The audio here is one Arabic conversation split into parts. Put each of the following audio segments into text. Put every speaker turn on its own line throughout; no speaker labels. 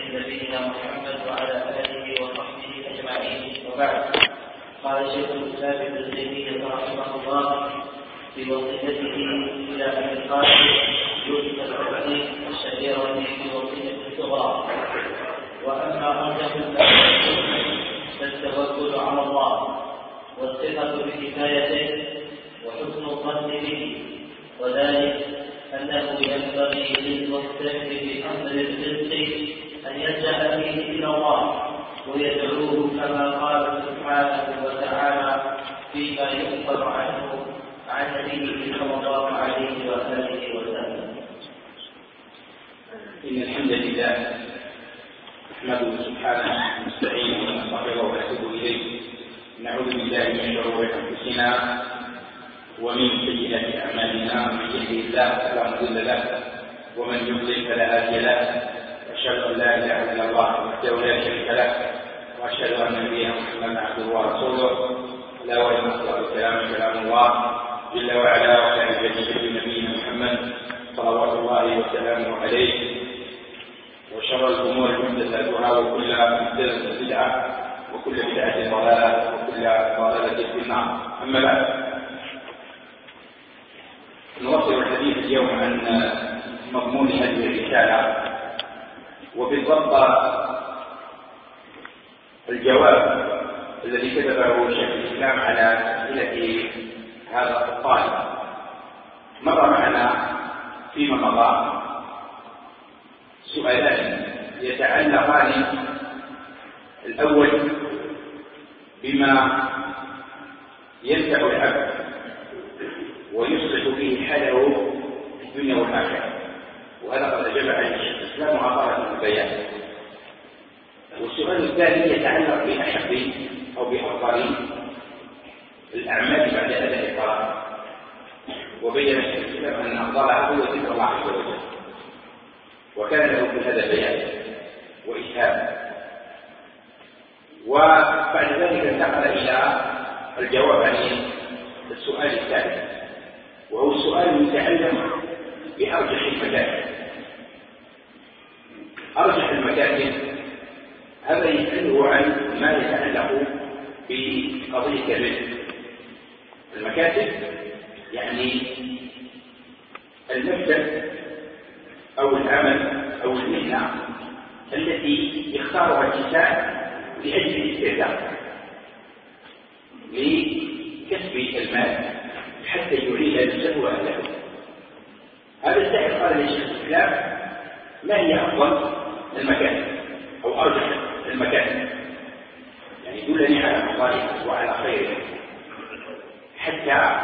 نبينا محمد وعلى آله وصحبه أجمعين، وبعد. قال شيخ الإسلام ابن تيمية رحمه الله في وصيته إلى أهل القاسم يوسف الحديث الشهيرة في وصية الصغرى: وأما أرجح الأمر فالتوكل على الله والثقة بكفايته وحسن الظن به، وذلك أنه ينبغي للمقتدر بأمر الرزق أن يلجأ فيه إلى الله ويدعوه كما قال سبحانه وتعالى فيما يخبر عنه عن نبيه صلى الله عليه وآله وسلم.
إن الحمد لله نحمده سبحانه ونستعينه ونستغفره ونتوب إليه، نعوذ بالله من شرور أنفسنا ومن سيئات أعمالنا، من يهده الله فلا مضل له ومن يضلل فلا هادي له، وأشهد أن لا إله إلا الله وحده لا شريك له، وأشهد أن نبينا محمدا عبده ورسوله، لا وإن أفضل الكلام كلام الله جل وعلا، وكان بهدي نبينا محمد صلوات الله وسلامه عليه، وشر الأمور محدثاتها وكل محدثة بدعة وكل بدعة ضلالة وكل ضلالة في النار. أما بعد، نواصل الحديث اليوم عن مضمون هذه الرسالة، وبالضبط الجواب الذي كتبه شيخ الإسلام على أسئلة هذا الطالب. مر معنا فيما مضى سؤالان يتعلقان الأول بما ينفع العبد ويصلح به حاله في الدنيا والآخرة، وهذا قد أجاب عليه الشيخ الإسلام وعطاء البيان. والسؤال الثاني يتعلق بأحب أو بأفضل الأعمال بعد أداء الفرائض، وبين الشيخ الإسلام أن أفضلها هو ذكر الله عز وجل، وكان له في هذا بيان وإسهام. وبعد ذلك انتقل إلى الجواب عن السؤال الثالث، وهو السؤال المتعلق بأرجح المكاتب. أرجح المكاتب هذا يسأله عن ما يتعلق بقضية الرزق. المكاتب يعني المكتب أو العمل أو المهنة التي يختارها الإنسان لأجل الاستهداف لكسب المال حتى يعيد نفسه وأهله. هذا السائل قال للشيخ الإسلام: ما هي أفضل المكاتب أو أرجح المكاتب؟ يعني دلني على مصالحه وعلى خيره حتى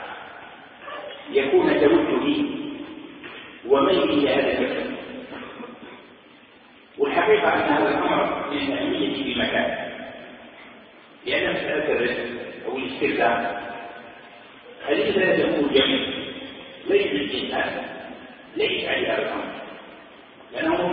يكون توجهي وميلي إلى هذا المكتب. والحقيقة أن هذا الأمر من الأهمية في مكان، لأن مسألة الرزق أو الاستخدام هذه لا تكون جميع ليس الإنسان ليس على هذا الأمر، لأنه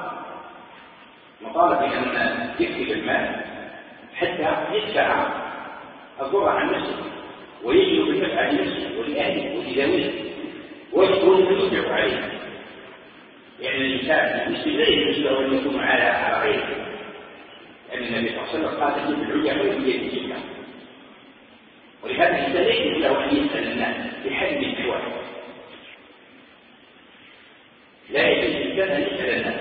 مطالب بأن يكسب المال حتى يدفع الضر عن نفسه ويجلب النفع لنفسه ولأهله ولذويه ولمن ينفق عليه. يعني الإنسان يستدعي له أن يكون على غيره، لأن النبي صلى الله عليه وسلم قال: تجد العجة خير من يد الجبلة. ولهذا الإنسان ليس له أن يسأل الناس بحل من الحوار، لا يجوز الإنسان أن يسأل الناس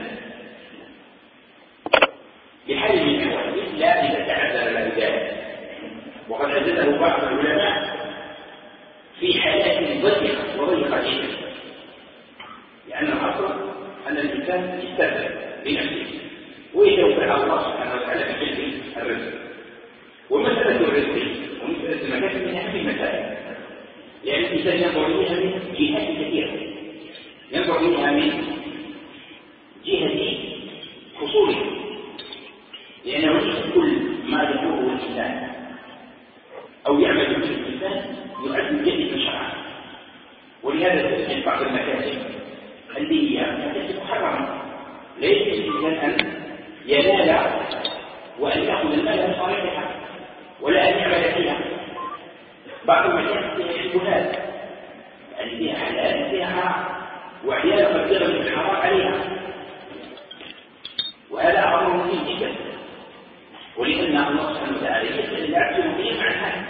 بحل من الحوار إلا إذا تعذر له ذلك. وقد أجازه بعض العلماء في حالات ضيقة جدا، لأن الأصل أن الإنسان يستثمر بنفسه ويتوكل على الله سبحانه وتعالى في جلب الرزق. ومسألة الرزق ومسألة المكاسب من أهم المسائل، لأن الإنسان ينظر إليها من جهات كثيرة، ينظر إليها من جهة حصوله، لأنه ليس كل ما يدعوه الإنسان أو يعمل به الإنسان يعد جيدا شرعا. ولهذا تجد بعض المكاسب اللي هي مكاسب محرمة لا يجوز للإنسان أن ينال وأن يأخذ المال من صالحها ولا أن يعمل فيها. بعض المكاسب فيها شبهات، يعني فيها حلال فيها حرام، وأحيانا قد يغلب الحرام عليها، وهذا أمر مهم جدا، ولأن الله سبحانه وتعالى يسأل العبد المقيم عن هذا.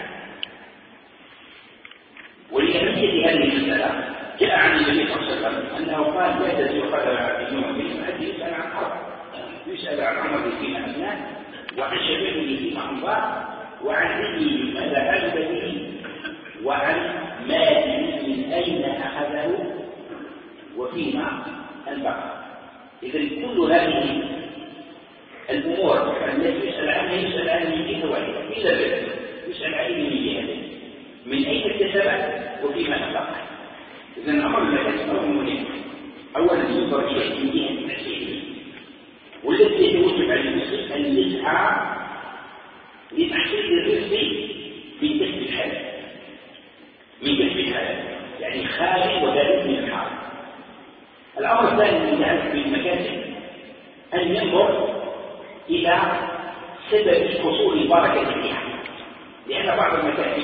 ولأهمية هذه المسألة جاء عن النبي صلى الله عليه وسلم أنه قال لا تزول قدم عبد يوم الدين حتى يسأل عن أربع، يسأل عن عمره فيما أفناه، وعن شبابه فيما أمضاه، وعن علمه ماذا عمل به، وعن ماله من أين أخذه وفيما أنفقه. إذا كل هذه الأمور التي يسأل عنها يسأل عنها من جهة واحدة إلا بس يسأل عنها من جهتين، من أين اكتسبت وفيما أنفقه. إذا الأمر الذي أمر مهم، أولا ينظر إليه من جهة التحسين، والذي يتوجب على المسلم أن يسعى لتحصيل الرزق في كسب الحلال، من كسب الحلال يعني خالي وذلك من الحرام. الأمر الثاني من يعرف بالمكاسب أن ينظر إلى سبب حصول البركة فيها، لأن بعض المكاسب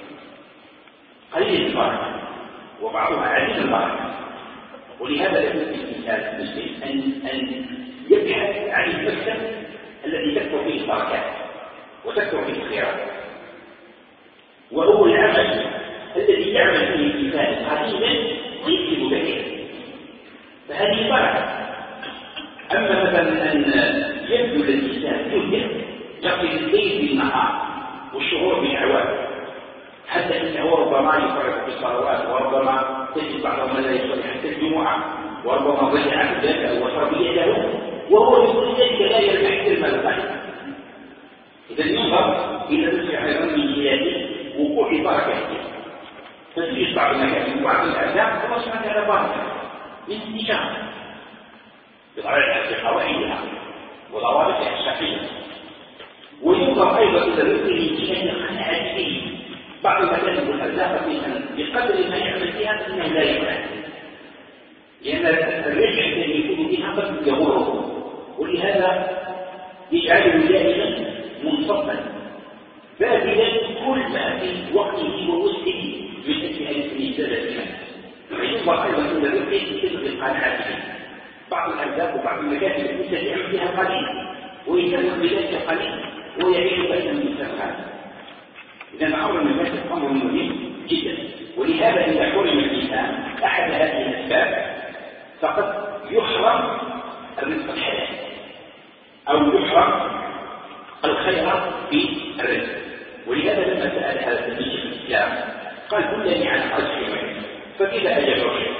قليل البركة وبعضها عديد البركة، ولهذا يجب الإنسان المسلم أن يبحث عن المكسب الذي تكثر فيه البركات وتكثر فيه الخيرات، وهو العمل الذي يعمل فيه الإنسان قليلا ويكسب كثيرا، فهذه بركة. أما مثلا أن يبذل الإنسان جهده يقضي الليل بالنهار والشهور بالأعوام، حتى إنه ربما يفرق في الصلوات، وربما تجد بعضهم لا يصلي حتى الجمعة، وربما ضيع ذلك وتربيته وهو يقول ذلك لا يربح المال القليل. إذا ينظر إلى رزق أيضا من جهة وقوع بركته، فتجد بعض المكاسب وبعض الأعداء الله سبحانه وتعالى بركة للانتشار بقواعدها وضوابطها الصحيحة. وينظر أيضا إلى الرزق من جهة القناعة به. بعض المكاسب والأرزاق بقدر ما يعمل فيها فإنه لا يفعل، لأن الرجع الذي يكون فيها قد يغره، ولهذا يجعله دائما منصفا باذلا كل ما في وقته ووسعه من أجل أن يزداد المال. فينظر أيضا إلى الرزق بصدق القناعة به. بعض الأرزاق وبعض المكاسب الإنسان يعمل فيها قليل ويكمل بذلك قليل ويعيش بين المستقبل. إذا أمر المكاسب أمر مهم جدا، ولهذا إذا حرم الإنسان أحد هذه الأسباب فقد يحرم الرزق الحلال أو يحرم الخير في الرزق. ولهذا لما سأل هذا النبي في الإسلام قال دلني على أجر المال، فكيف أجر الشيء؟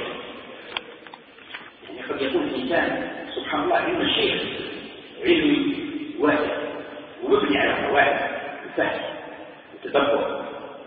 يعني قد يقول الإنسان سبحان الله علم الشيخ علم واسع ومبني على قواعد وفهم وتدبر.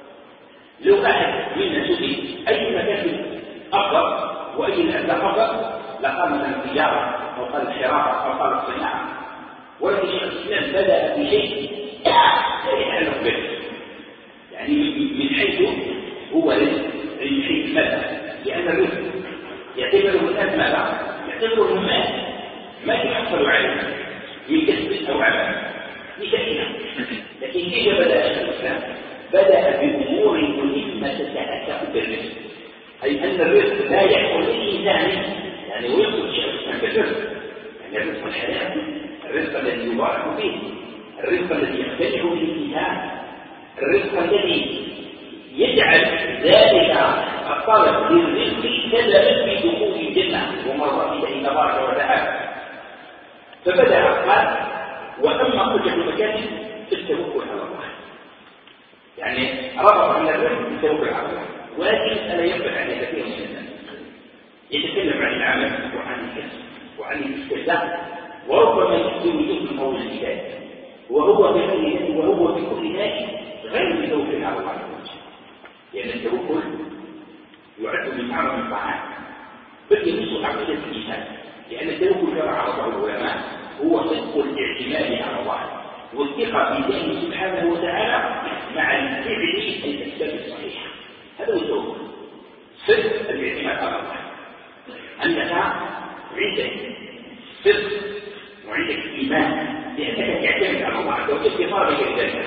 لو أحد منا سئل أي مكاسب أفضل وأي الأسباب أفضل لقال مثلا التجارة أو قال الحراسة أو قال الصناعة، ولكن شيخ الإسلام بدأ بشيء لا يتعلق به، يعني من حيث هو رزق، من حيث المال، لأن الرزق يعتبره الناس ماذا؟ يعتبره المال ما يحصل عليه من كسب أو عمل لشيء. لكن كيف بدأ شيخ الإسلام؟ بدأ بأمور مهمة تتعلق بالرزق، أي أن الرزق لا يحصل للإنسان، يعني ويقصد شيخ الإسلام بالرزق يعني الرزق الحلال، الرزق الذي يبارك فيه، الرزق الذي يختلف به الإنسان، الرزق الذي يجعل ذلك الطلب للرزق سببا في دخول الجنة ومرضاة الله تبارك وتعالى. فبدأ قال وأما حجة المكاسب التوكل على الله، يعني ربط من الرزق التوكل على الله. وهذه المسألة ينبغي عليها كثير من الناس، يتكلم عن العمل وعن الكسب وعن الاستخدام، وربما يكون من قول الهداية، وهو بكل ذلك غير متوكل على الله، لأن التوكل يعد من أعظم الطاعات بل يمس عقيدة الإنسان، لأن التوكل كما عرفه العلماء هو صدق الاعتماد على الله والثقة في الله سبحانه وتعالى مع الفعل الأسباب الصحيحة. هذا هو التوكل، صدق الاعتماد على الله، أنك عندك صدق وعندك إيمان لأنك تعتمد على الله عز وجل في طلبك لذلك،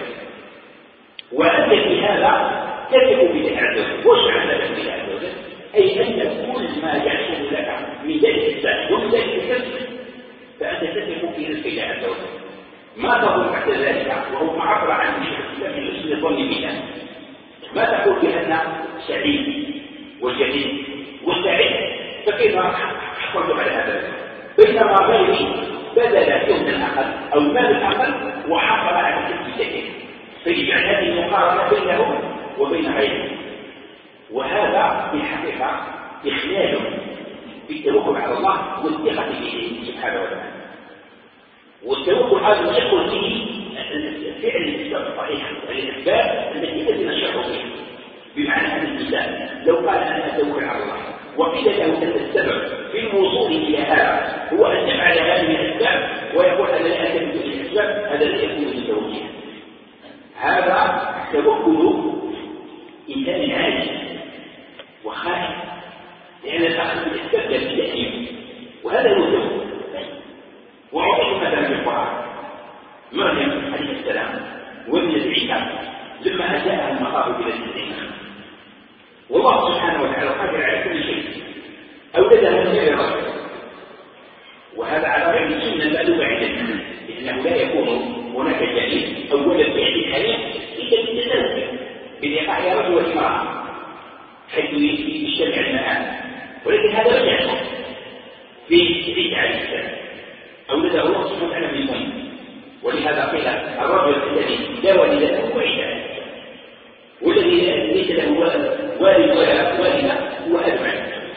وأنت في هذا تثق بالله عز وجل. وش معنى بالله عز وجل؟ أي أن كل ما يحصل لك من ذلك السعي ومن ذلك الكسب فأنت تثق في رزق الله عز وجل. ما تقول بعد ذلك وهو معبر عن من حسن الظن بالله، ما تقول بأن سعيد وجليل وسعيد فكيف حصلت على هذا؟ بينما غيري بدل يوم الأقل أو مال الأقل وحصل على كل شيء، فيجعل هذه المقارنة بينه وبين غيره، وهذا في الحقيقة إخلال بالتوكل على الله والثقة به سبحانه وتعالى. والتوكل هذا يدخل فيه فعل الأسباب الصحيحة، الأسباب التي أذن الشرع فيها، بمعنى أن الإنسان لو قال أنا أتوكل على الله وقيل له أن السبب في الوصول إلى هذا هو أن يفعل هذه الأسباب ويقول أنا لا أتمد إلى الأسباب، هذا لا يكون من توكيل. هذا توكل إنسان عاجز وخائف، لأن الأخذ بالأسباب لا بالتأكيد، وهذا هو التوكل. وأعطيكم مثلا في القرآن مريم عليه السلام وابنة عيسى لما أتاها المخاض إلى الجنة، والله سبحانه وتعالى قادر على كل شيء، أولدها من غير رجل، وهذا على غير السنة المألوفة عندنا، لأنه لا يكون هناك دليل أو ولد في الحياة إلا بالتزوج بلقاء رجل وامرأة حيث يجتمع المآل، ولكن هذا لم يحصل في عيسى عليه السلام، أولده الله سبحانه وتعالى من طين، ولهذا قيل الرجل الذي لا والد له هو عيسى، والذي ليس له والد ولا والدة هو آدم عليه السلام.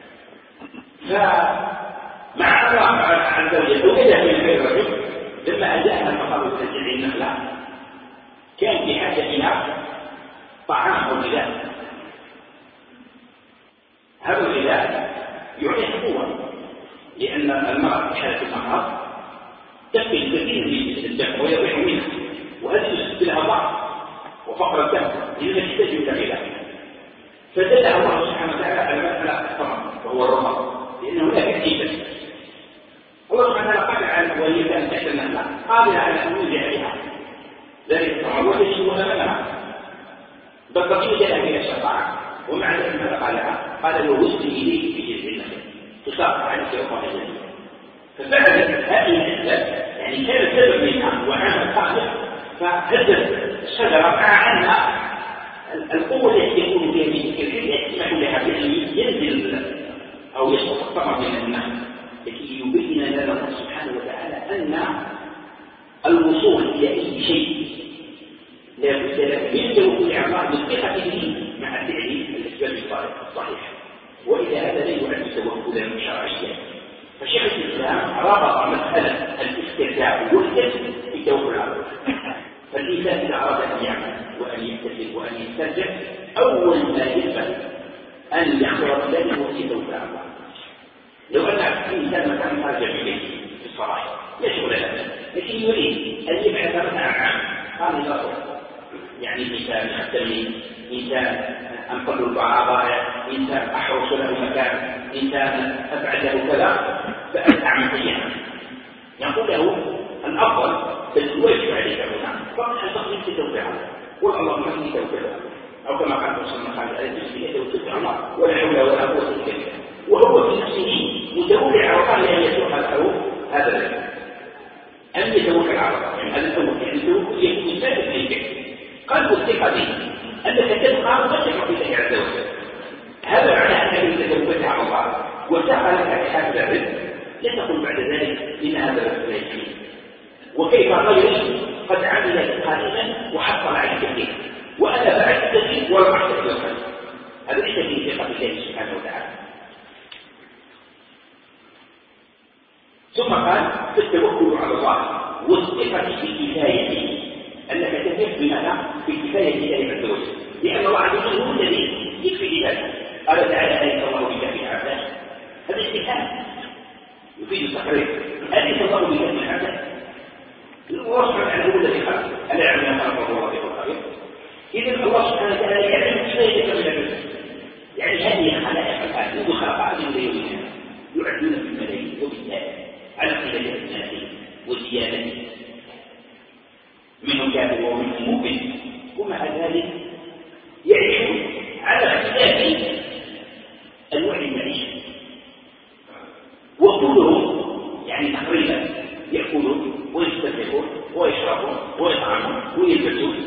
فمع الله عز وجل أولده من غير رجل لما أجاءها المخاض إلى جذع النخلة كان بحاجة إلى طعام أو غذاء، هذا الغذاء يعطيها قوة، لأن المرأة في حالة المخاض تفقد كثير من الدم ويضيع منها، وهذه يسبب لها ضعف وفقر الدم لأنها تحتاج إلى غذاء. فدلها الله سبحانه وتعالى على مسألة الثمر وهو الرماد، لأنه لا يكفي. الله سبحانه وتعالى قادر على وهي كانت تحت النخلة قادر على أن يوزع عليها ذلك الثمر وتجدها أمامها، بل بقيت لها من الشفاعة، ومع ذلك ماذا قالها؟ قال لو وصل إليك في جذع النخلة تساقط عليك وقال الجنة. ففعلت هذه الأسباب، يعني كان سبب منها وعمل خالق فهدت الشجرة، مع أن القوة التي يكون فيها من الكثير يسمح لها بأن ينزل أو يسقط الثمر من النخل، لكي يبين لنا الله سبحانه وتعالى أن الوصول إلى أي شيء لا بد له من توكل على الله بالثقة به مع فعل الأسباب الصحيحة، وإذا هذا لا يعد توكلا شرعيا. فشيخ الإسلام ربط مسألة الاسترجاع والكسب بالتوكل على الله. فالإنسان إذا أراد أن يعمل وأن يكتسب وأن يسترجع أول ما ينبغي أن يخبر بذلك هو يتوكل على الله. لو أن الإنسان مثلا خرج من بيته في الصباح لا شغل له، لكن يريد أن يبحث مثلا عن قال له يعني إنسان يختلي، إنسان أنقل البعضاء، إنسان أحرص له مكان، إنسان أبعد له كذا، فأنت عمليا يقول له الأفضل بالواجب عليك هنا فقط أن تقضي في توقيعه، قل اللهم إني توكلت، أو كما قال صلى الله عليه وسلم توكلت على الله ولا حول ولا قوة إلا بالله، وهو في نفسه متوكل على الله أن يسوق له هذا الذي أن يتوكل على الله، يعني هذا الأول، يعني التوكل يكون ثابت للفعل قلب الثقة به أنك تبقى وتثق في الله عز وجل. هذا معنى أنك توكلت على الله وسعى لك بهذا الرزق، لا تقل بعد ذلك إن هذا الرزق لا يكفي، وكيف غيري قد عمل قليلا وحصل على كثير وأنا بعد كثير ولم أحصل على القليل. هذا ليس في ثقة الله سبحانه وتعالى. ثم قال في التوكل على الله والثقة في كفايته، أنك تثق بماذا؟ في كفاية الله عز وجل، لأن الله عز وجل هو الذي يكفي ذلك. قال تعالى أليس الله بكافٍ عبده؟ هذا استفهام يفيد التقرير، أليس الله بكافٍ عبده؟ الله سبحانه وتعالى هو الذي خلق، ألا يعلم ما خلق الله بخلقه؟ إذن الله سبحانه وتعالى يعلم كفايتك من الرزق، يعني هذه الخلائق الآن منذ خلق آدم إلى يومنا يعدون في الملايين وبالآلاف على قلة أبنائهم وزيادته، منهم كافر ومنهم مؤمن، ومع ذلك يعيشون على اختلاف أنواع المعيشة، وكلهم يعني تقريبا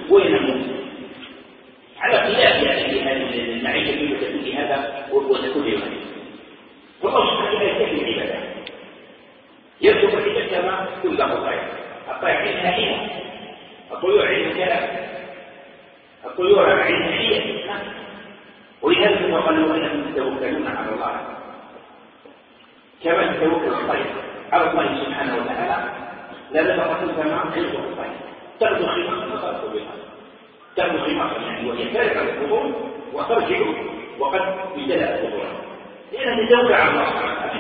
وينمو على خلاف يعني هذه المعيشة كيف تكون لهذا وتكون لهذا. فالله سبحانه وتعالى يكفي العبادة يرزق العباد كما ترزق الطير. الطير عندها حيلة، الطيور عندها كلام، الطيور عندها حيلة، ولهذا قالوا انكم تتوكلون على الله كما تتوكل الطير على الله سبحانه وتعالى. لا تتوكل كما يرزق الطير، تغدو خماصا وتركض بها، تغدو خماصا يعني وهي فارغه البطون وترجع وقد امتلأت بطونها، لأنها تتوكل على الله سبحانه وتعالى.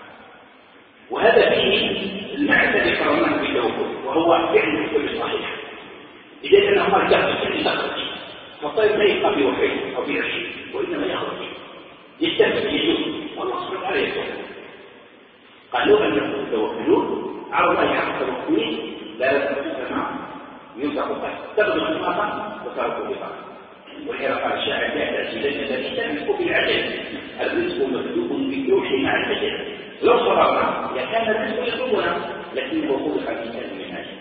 وهذا فيه المعنى الذي قررناه بالتوكل، وهو فعل الكل صحيح. إذا كان قال جهل تخرج، فالطير لا يبقى في وحيه أو في عشه، وإنما يخرج يستمر يجوز، والله سبحانه وتعالى يتوكل. قالوا أنكم تتوكلون على الله حق توكله لا تتوكلون كما ينفق الطير، تغدو خماصا وتركض بها. ولهذا قال الشاعر لا تعجلن الذي تملك بالعجل، الرزق مكتوب باللوح مع الأجل. لو صبرنا لكان الرزق يطلبنا، لكنه خلق الإنسان من أجل.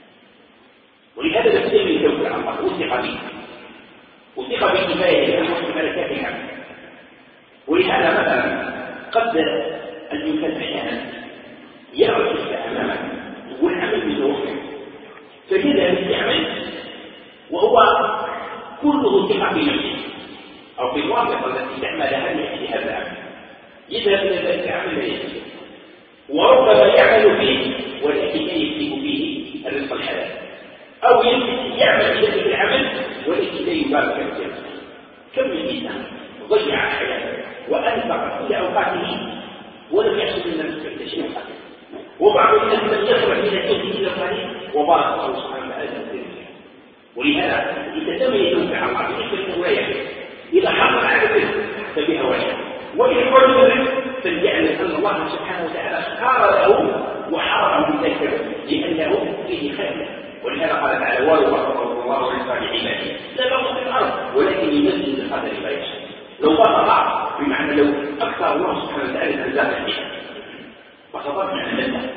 ولهذا نستمر التوكل على الله وثق به، وثق بالكفاية لأنه ملكات الحمد. ولهذا مثلا قد الإنسان أحيانا يرى الشيء أمامه والعمل متوفر، فيذهب يعمل وهو كله ثقة في نفسه أو في الواقع التي تعملها لأجل هذا العمل، يذهب إلى ذلك العمل لا يجوز، وربما يعمل فيه ولكن لا يكتب فيه الرزق الحلال، أو يعمل إلى ذلك العمل ولكن لا يبارك الجنة. كم من إنسان ضيع حياته وأنفق كل أوقاته ولم يحصل من الرزق إلا شيء قليل، وبعض الناس لم يخرج من الجنة إلى قليل وبارك الله سبحانه وتعالى ذلك. ولهذا إذا لم يتوكل على الله فإنه لا يحصل. إذا حصل على الرزق فبها وإن حرم الرزق فليعلم أن الله سبحانه وتعالى اختار له وحرم من ذلك لأنه فيه خير. ولهذا قال تعالى ويبارك الله رزق لعباده لا بغض في الأرض ولكن ينزل بقدر ما يشاء. لو بغض بمعنى لو أكثر الله سبحانه وتعالى الرزاق فيه فصدق معنى الله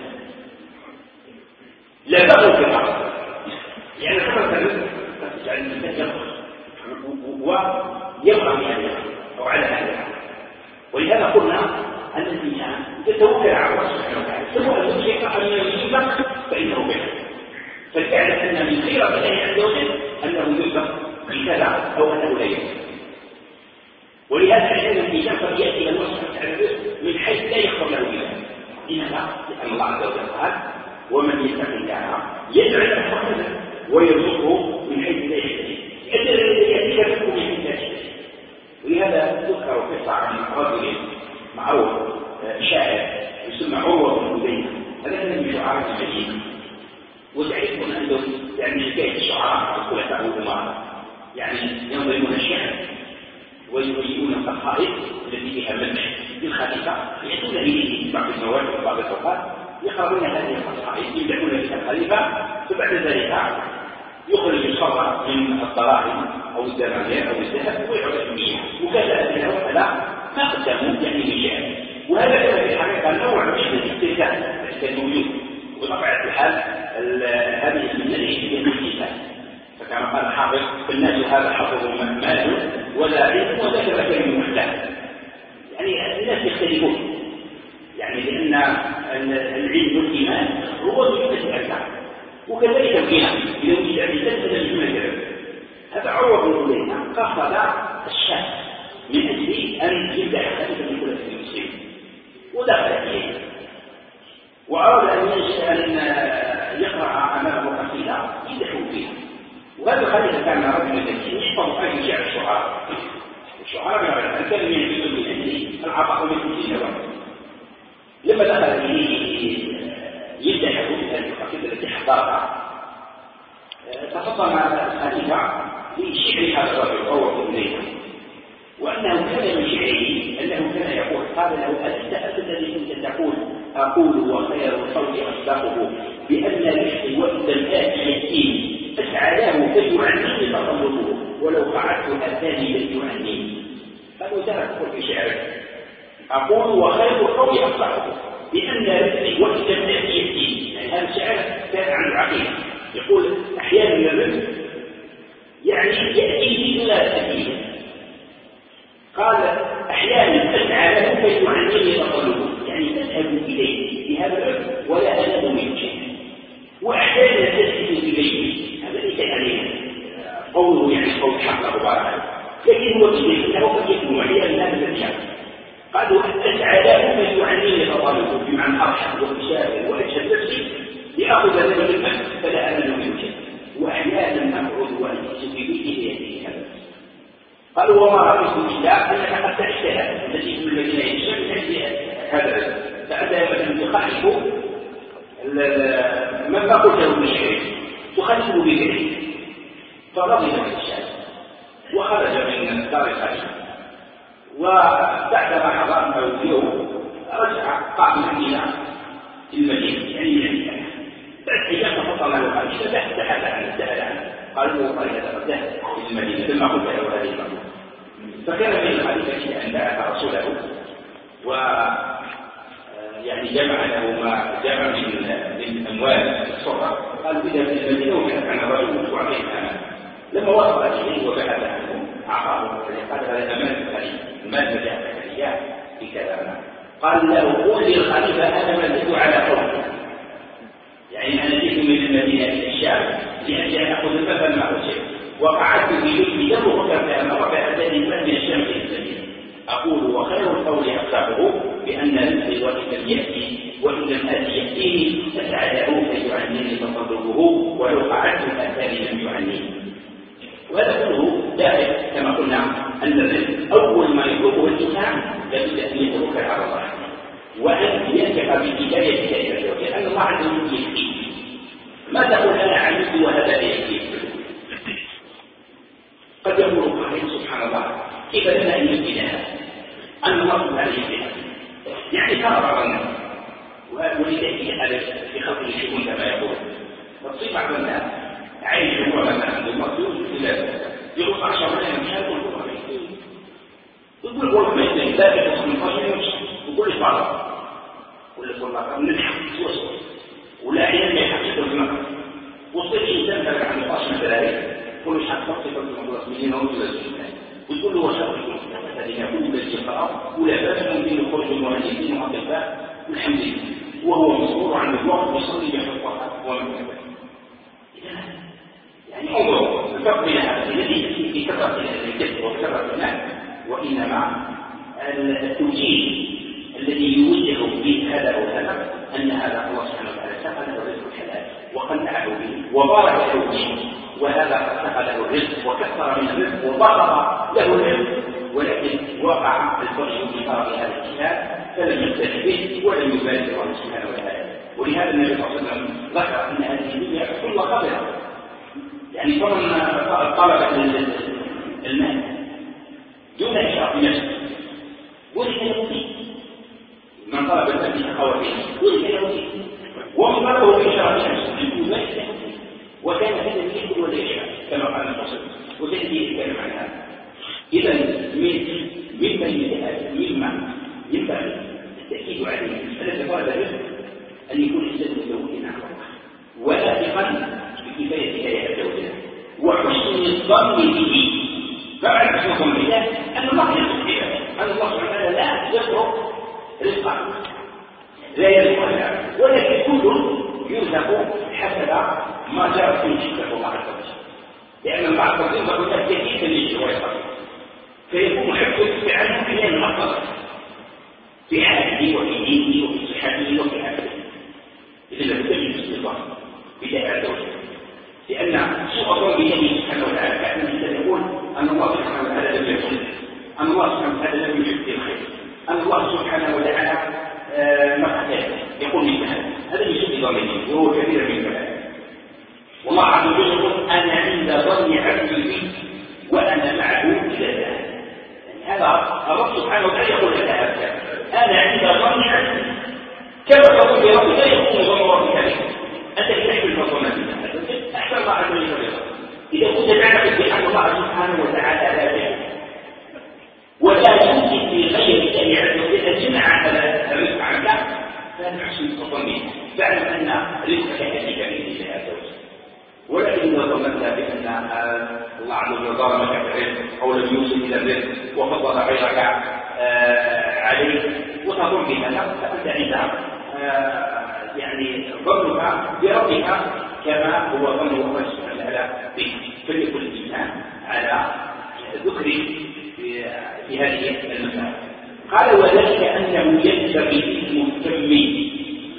لا بغض في الأرض، يعني كثرة الرزق قد تجعل الإنسان ويبقى في هذه أو على هذا. ولهذا قلنا أن الإنسان يتوكل على الله سبحانه وتعالى، سواء يشرك أم يشرك فإنه بخير، فليعلم أن من خيرة الله عز وجل أنه يشرك بكذا أو أنه لا يشرك. ولهذا أحيانا الإنسان قد يأتي إلى الله سبحانه وتعالى من حيث لا يخبر له بها. لماذا؟ لأن الله عز وجل قال ومن يتق الله يجعل له مخرجا ويرزقه من حيث لا يحتسب، يأتيك رزقه من حيث لا يحتسب. ولهذا تذكر قصة عن رجل معروف شاعر يسمى عروة بن حذيفة، هذا كان من شعراء المدينة. وتعرفون عندهم يعني حكاية الشعراء الخلفاء الأمراء، يعني ينظمون الشعر ويبينون القصائد التي فيها مدح للخليفة، يأتون إليه بعض المواد وبعض الأوقات يقرؤون هذه القصائد يمدحون بها الخليفة، فبعد ذلك يخرج الصبر من الضرائب أو الدنانير أو الذهب ويعطي به وكذلك له على ما قدموا يعني من شعر. وهذا كان في الحقيقة نوع من الاستهزاء التنوير، وطبعا الحال هذه من الاستهزاء. فكما قال الحافظ الناس هذا حفظ مال ولا علم وذاك كلمة محتاج، يعني الناس يختلفون، يعني لأن العلم والإيمان هو من الأساس، وكذلك الغنى إذا وجد الإنسان فلا يجوز له. هذا عروة بن حذيفة قصد الشام من أجل أن يمدح خليفة من خلفاء المسلمين ودخل إليه وأراد أن يقرأ أمامه قصيدة يمدحه فيها. وهذا الخليفة كان رجلا ذكيا يحفظ أي شعر الشعراء، والشعراء كانوا يعجبون من أجل العطاء من كل نوع. لما دخل إليه يمدحه في هذه القصيدة التي حضرها تفطن الخليفة لشعر هذا الرجل عروة بن حذيفة، وأنه كان من شعره أنه كان يقول قال له ألست أنت الذي كنت تقول أقول وخير القول أصدقه بأن رزقي وقت الآتي يأتيني أسعداه فيعنيني تطلبه ولو فعلت أتاني فيعنيني. قالوا تذكر في شعره أقول وخير القول أصدقه بأن رزقي وقت الآتي يأتيني، يعني هذا الشعر كان عن العقيدة. يقول أحيانا الرزق فرحا وبشارة وأشهد نفسي لأخذ ذلك المال فلا أمل منه شيء، وأحيانا أقعد وأجلس في بيته يأتي هذا. قالوا وما رأيت إلا أنك قد تعشتها التي في المدينة الشام من أجل هذا الرجل، فأنت مثلا تخالف مما قلته بالشيء تخالفه بغيره، فرضي من الشام وخرج من دار الخليفة. وبعد ما حضر أو يوم رجع قام إلى المدينة يعني بعد أيام تفضل له الخليفة تحدث عنه قالوا له والله هذا قد ذهب إلى المدينة ثم قلت له هذه المرة. فكان من الخليفة أن بعث رسوله و يعني جمع له ما جمع من أموال الصرة، قالوا إذا من المدينة وكانت عن الرجل وعليه الأمان. لما وصل إليه وبحث عنه عقابه قال هذا أمان الخليفة المال مجاعة الخليفة في كلامه. قال له قل للخليفة أنا ملكت على قومي، يعني أنا جئت من المدينة إلى الشام لأجل أن أخذ المال ما هو شيء، وقعدت في بيتي يبرك فأمر فأتاني المال من الشام إلى المدينة. أقول وخير القول أصحابه بأن رزقي وإن لم يأتي وإن لم آتي يأتيني أسعده فيعنيني تطلبه ولو قعدت أتاني لم يعنيني. وهذا كله داخل كما قلنا أن الرزق أول ما يطلبه الإنسان لابد أن يتوكل على الله وأن يثق بهدايته إلى الله، لأن الله عز وجل يهديه. ما تقول أنا عملت وهذا لا يهديه؟ قد يقول قائل سبحان الله كيف لنا أن يهدينا أن الله لا يهدينا، يعني ترى بعض الناس ولذلك هذا في خلق الشؤون كما يقول. تصيب بعض الناس عايش هو مثلا عنده مصير في ذلك يقول 10 ملايين مش هيقول يقول والله ما يدري لا يتصل من قشر يمشي وكل إصبع كل إصبع نلحق توسط ولا عيان ما يحقق المكر وصل إنسان ترك عن القشر مثلا كل شخص تصل في المدرس مليون ونص ويقول له وشاء الذين يكون بالجفاء ولا بأس ممكن يخرج المهندسين وأطباء والحمد لله وهو مسؤول عن الوقت ويصلي بحفظها ومن يعني انظروا الفرق بين هذا الذي في كثرة الجسد وكثرة المال، وإنما التوجيه الذي يوجه به هذا أو هذا أن هذا الله سبحانه وتعالى سقى له الرزق الحلال وقنعه به وبارك له به، وهذا قد سقى له الرزق وكثر من الرزق وبارك له الرزق، ولكن وقع الفرج في فرق هذا الكتاب فلم يقتنع به ولم يبارك الله سبحانه وتعالى. ولهذا النبي صلى الله عليه وسلم ذكر أن هذه الدنيا كلها خطرة، يعني طبعا طلب المال دون إشراف نفسه ولد له فيه، من طلب المال بسخاوته ولد له فيه، ومن طلبه بإشراف نفسه ولد له فيه، وكان هذا الذكر والإشراف كما قال الرسول وسيأتي الكلام عن هذا. إذا مما ينبغي التأكيد عليه مسألة طلب الرزق أن يكون الإنسان متوكلا على الله واثقا بكفاية الله عز وجل وحسن الظن به. فمعنى حسن الظن بالله أن الله يرزق عباده، أن الله سبحانه وتعالى لا يترك رزقه لا يرزق على، ولكن كل يرزق حسب ما جرت فيه شدة الله عز وجل، لأن بعض الرزق هناك كثير من الشوائب فيكون حفظ عنه حين الأفضل في حاله وفي دينه وفي صحته وفي حاله. إذا لم تجد استطاع بداية عز وجل، لأن سوء الظن بالله سبحانه وتعالى كأن الإنسان يقول أن الله سبحانه وتعالى لم يكن، أن الله سبحانه وتعالى لم يحب الخير، أن الله سبحانه وتعالى ما اختار يقول مثل هذا يسوء ظنه وهو كثير من كلامه. والله عز وجل يقول أنا عند ظن عبدي بي وأنا معه إذا ذهب. هذا الرب سبحانه وتعالى يقول لك هذا أنا عند ظن عبدي، كما تقول بربك يكون ظن ربك عليك، أنت تحمل مظنة أحسن الله عز وجل. إذا كنت تعرف بأن الله سبحانه وتعالى لا يحب ولا يمكن لغير الله عز وجل جمع على الرزق عنك فلا تحسن الظن به، فاعلم أن رزقك يأتيك بإذن الله عز وجل. ولكن إذا ظننت بأن الله عز وجل ظلمك بالرزق أو لم يوصل إلى الرزق وفضل غيرك عليه وتظن بهذا فأنت عند يعني ظنك بربك كما هو ظن الله سبحانه وتعالى به. فليكن الإنسان على ذكر في هذه المسألة. قال وذلك أنه ينبغي للمهتم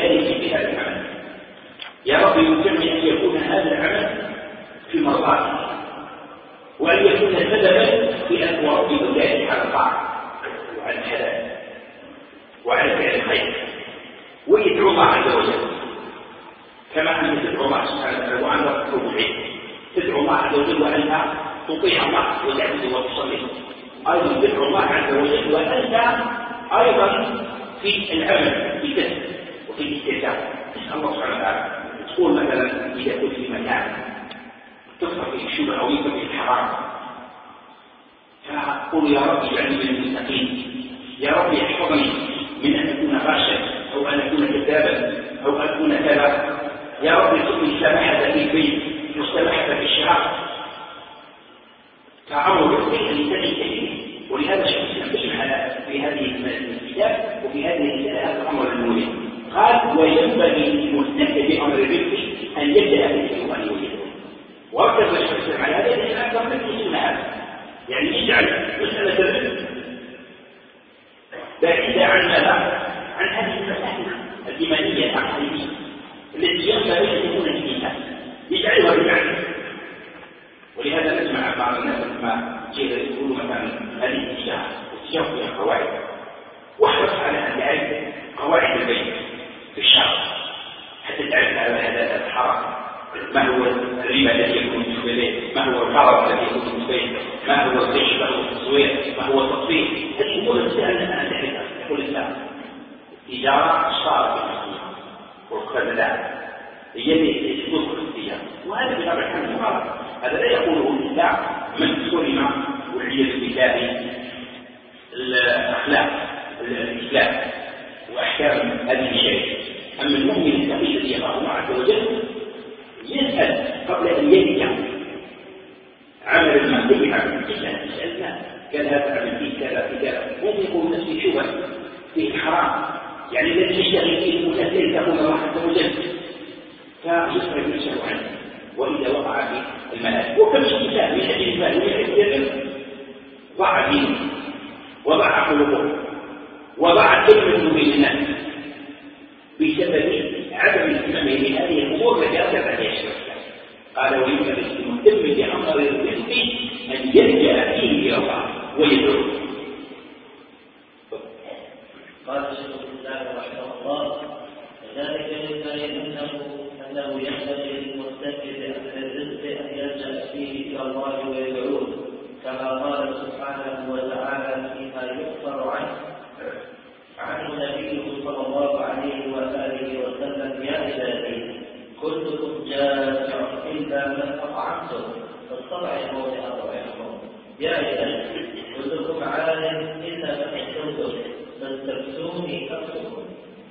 وذلك في هذا العمل. يا رب يمكنني أن يكون هذا العمل في مرضاتك، وأن يكون سببا في أن أربي أولادي على الطاعة وعلى الحلال وعلى فعل الخير، ويدعو الله عز وجل كما أن تدعو الله سبحانه وتعالى وأن تطلب العلم، تدعو الله عز وجل وأنت تطيع الله وتعبد وتصلي، أيضا تدعو الله عز وجل وأنت أيضا في العمل في الكسب وفي الاستهزاء. تسأل الله سبحانه وتعالى، تقول مثلا إذا كنت في مكان تفطر في الشبه أو يفطر في الحرام، فقول يا رب اجعلني من المتقين، يا رب احفظني من أن أكون غاشا أو أن أكون كذابا أو أن أكون كذا، يا رب ارزقني السماحة في البيت والسماحة في الشرع. فأمر يقضي الإنسان الكريم، ولهذا الشيخ الإسلام على في هذه الكتاب وفي هذه الرسالة هذا الأمر المهم. قال وينبغي للمهتم بأمر الرزق أن يبدأ به وأن يوجده، وركز الشيخ الإسلام على هذا لأن أكثر من يسمى هذا، يعني يجعل مسألة الرزق بعيدة عن ماذا؟ عن هذه المسائل الإيمانية العقلية التي ينبغي أن يكون في الناس، يجعلها بمعنى. ولهذا نسمع بعض الناس لما يقولوا مثلا هذه الاتجاه فيها قواعد، واحرص على أن تعرف قواعد البيت في الشرع حتى تعرف على هذا الحرام، ما هو الربا الذي يكون في البيت، ما هو الغرض الذي يكون في البيت، ما هو الغش، ما هو التصوير، ما هو التصوير. هذه الأمور التي أن تعرفها. يقول الإسلام التجارة صارت بالمسلمين والخزنات هي التي تدخل التجارة، وهذا بطبع الحال مغالط. هذا لا يقوله الإسلام من سلم والعياذ بالله الأخلاق الإسلام وأحكام هذه الشيء. أما المؤمن التقي الذي يخاف الله عز وجل يسأل قبل أن يبدأ عمل المحكوم بعمل يسأل كان هذا عمل فيه كذا في كذا، ممكن يقول الناس في شبه فيه الحرام، يعني الذي يشتغل فيه المسلم يكون الله عز وجل فيصرف نفسه عنه. وإذا وقع في المنازل وكم الإنسان من أجل المال ويحب يدعم ضاع دينه وضاع قلوبه وضاع كلمة بين الناس بسبب عدم اهتمامه بهذه الأمور التي أرسلت عليها الشرع. قال وينبغي للمهتم بأمر الرزق أن يلجأ فيه إلى الله ويدعو.
قال شيخ الإسلام رحمه الله وذلك ينبغي أنه ينبغي للمهتم بأمر الرزق أن يلجأ فيه إلى الله ويدعوه، كما قال سبحانه وتعالى فيما يخبر عنه نبيه صلى الله عليه وآله وسلم يا عبادي كلكم جائع إلا من أطعمتم فاستطعموا لأطعمكم، يا عبادي كلكم عالم إلا من أكلتم فاستكسوني أكسكم.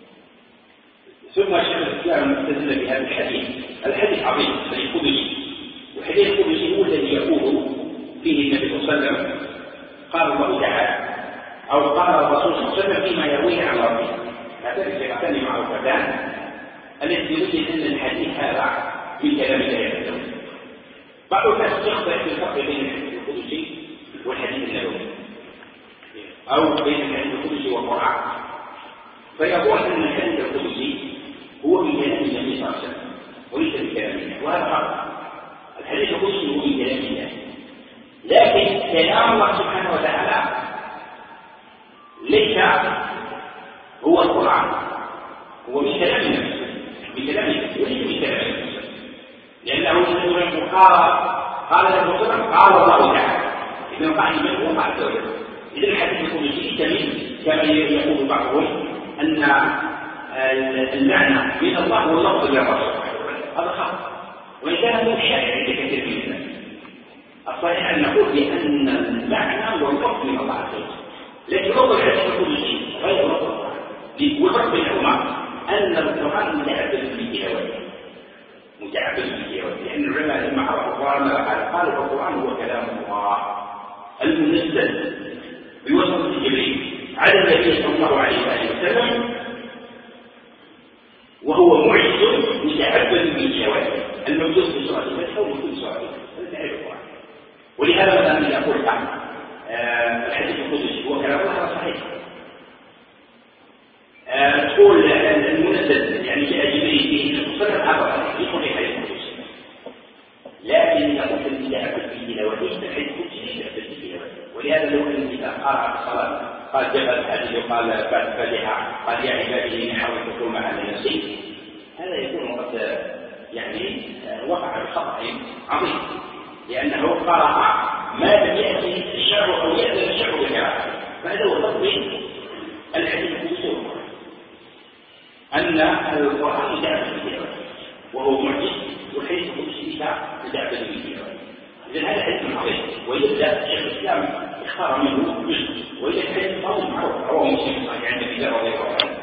ثم شيخ الإسلام استدل بهذا الحديث عظيم الحديث القدسي، والحديث القدسي هو الذي يقول فيه النبي صلى الله عليه وسلم قال الله تعالى أو قال الرسول صلى الله عليه وسلم فيما يرويه عن ربه. هذان الشيختان معروفتان التي يبين أن الحديث هذا من كلام الله عز وجل. بعض الناس يخطئ في الفرق بين الحديث القدسي والحديث النبوي أو بين الحديث القدسي والقرآن، فيقول أن الحديث القدسي هو من كلام النبي صلى الله عليه وسلم وليس من كلام الله، وهذا غلط. الحديث القدسي هو من كلام الله، لكن كلام الله سبحانه وتعالى ليس هو القرآن، هو من كلام النبي وليس من كلام النبي، لأنه يقول قال الرسول قال الله تعالى إذن قال من هو عز وجل. إذن الحديث القدسي تميل كما يقول بعضهم أن المعنى من الله واللفظ للرسول، هذا خطأ وإن كان هو الشائع عند كثير من الناس. الصحيح أن نقول بأن المعنى واللفظ من الله عز وجل، لكن لفظ الحديث القدسي غير لفظ القرآن. والفرق بينهما أن القرآن متعبد بالتلاوة لأن العلماء لما عرفوا القرآن قالوا القرآن هو كلام الله المنزل بواسطة جبريل على النبي صلى الله عليه وسلم، وهو معجز متعبد بالجواب الموجود في سورة الفتح وموجود في سورة الفتح. هذا القرآن. ولهذا مثلا يقول الحديث القدسي هو كلام الله صحيح. تقول المنزل قال جبل الحديد وقال بعد الفاتحة قال يا عبادي إني حرمت الظلم على نفسي، هذا يكون قد يعني وقع بخطأ عظيم، لأنه قرأ ما لم يأتي الشرع أو يأتي الشرع بقراءته، فهذا هو تطبيق الحديث بسوء أن القرآن مدعبة بالجهة وهو معجز، والحديث القدسي مدعبة بالجهة. إذن هذا حديث عظيم، ويبدأ شيخ الإسلام اختار منه جزء، وإذا الحديث طويل معروف رواه مسلم صحيح عن النبي رضي الله عنه،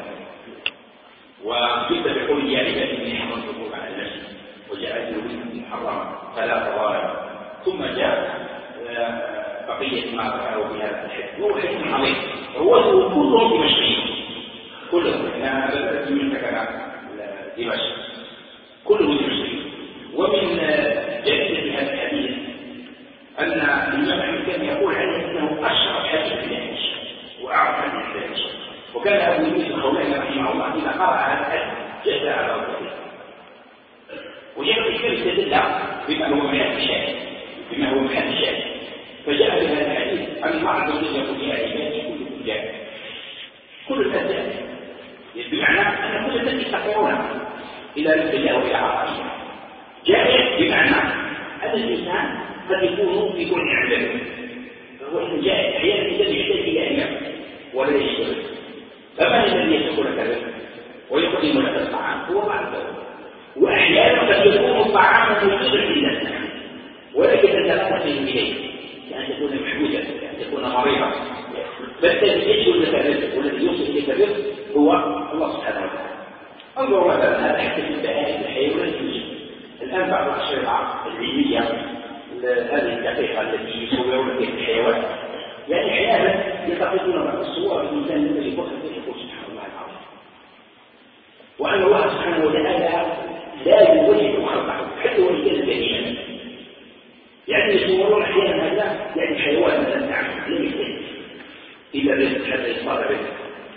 ويبدأ بقول يا عبادي إني حرمت الظلم على نفسي وجعلته منكم محرما فلا تظالموا، ثم جاء بقية ما ذكره في هذا الحديث، وهو حديث عظيم رواه كلهم دمشقيين، كلهم احنا بدأت من سكن دمشق كلهم دمشقيين. ومن جديد هذا الحديث أن الإمام أحمد كان يقول عليه أنه أشرف حديث في الحديث وأعرف حديث في الحديث، وكان أبو يوسف الخولاني رحمه الله إذا قرأ هذا الحديث جزى على ركبته، وجاء في كل استدل بما هو محل الشاهد، فجاء بهذا الحديث عن الله عز وجل يقول يا عبادي كلكم جاهل، كل الناس جاهل، بمعنى أن كل الناس يستقرون إلى رزق الله وإلى عطائه. جاهل بمعنى أن الإنسان قد يكون في كل عباده، فهو إن جاهل أحيانا الإنسان يحتاج إلى إمام ولا يشتغل، فمن الذي يسوق لك الرزق ويقدم لك الطعام؟ هو الله عز وجل. وأحيانا قد يكون الطعام موجودا في الناس ولكن أنت لا تصل إليه، كأن تكون محمودا، كأن تكون مريضا، فالذي يجعل لك الرزق والذي يوصل إليك الرزق هو الله سبحانه وتعالى. انظر مثلا هذا حتى في البهائم الحيوانات الآن بعض الأشرطة العلمية هذه الدقيقة التي يصورون فيها الحيوان، يعني أحيانا يلتقطون بعض الصور الإنسان الذي يفكر فيه يقول سبحان الله العظيم، وأن الله سبحانه وتعالى لا يوجد خلقه حتى وإن كان بهيما، يعني يصورون أحيانا هذا يعني حيوان مثلا تعمل لم يحتاج إلى الرزق حتى يصطاد رزق،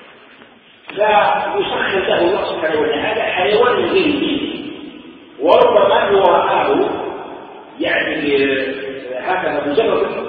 فيسخر له الله سبحانه وتعالى حيوان من غير دين، وربما هو رآه يعني هكذا مجرد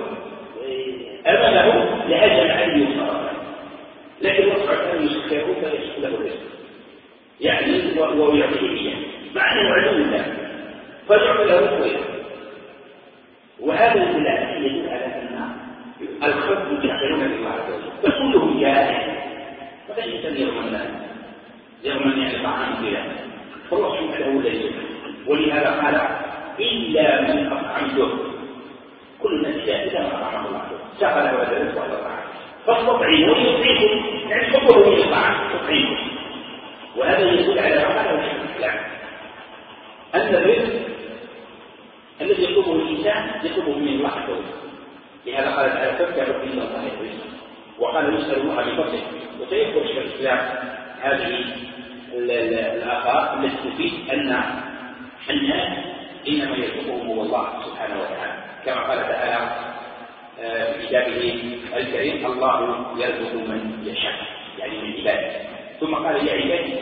أمله لأجل أن يصطاد، لكن الله سبحانه وتعالى يسخره فيسخر له الرزق يعني ويعطيه إياه مع أنه عدو الله فيعطي له الرزق. وهذا الدلالة يدل على أن الخلق يتعاملون بالله عز وجل فكلهم جاهل، فلا الإنسان يضمن يعني طعام بلا، فالله سبحانه وتعالى هو الذي يضمن، ولهذا قال إلا من أطعمته، كل الناس جاهل إلا ما أطعمه الله سقل ولا رزق ولا طعام، فاستطعموا ويطعمكم يعني حبه من الطعام تطعمكم. وهذا يدل على معنى الإسلام أن الرزق الذي يطلبه الإنسان يطلبه من الله عز وجل، لهذا قال تعالى فابتغوا إلى الله الرزق، وقال يسأل الله بفضله. وسيذكر شيخ الإسلام هذه الآثار التي تفيد أن الناس إنما يرزقهم هو الله سبحانه وتعالى، كما قال تعالى في كتابه الكريم الله يرزق من يشاء يعني من عباده، ثم قال يا عبادي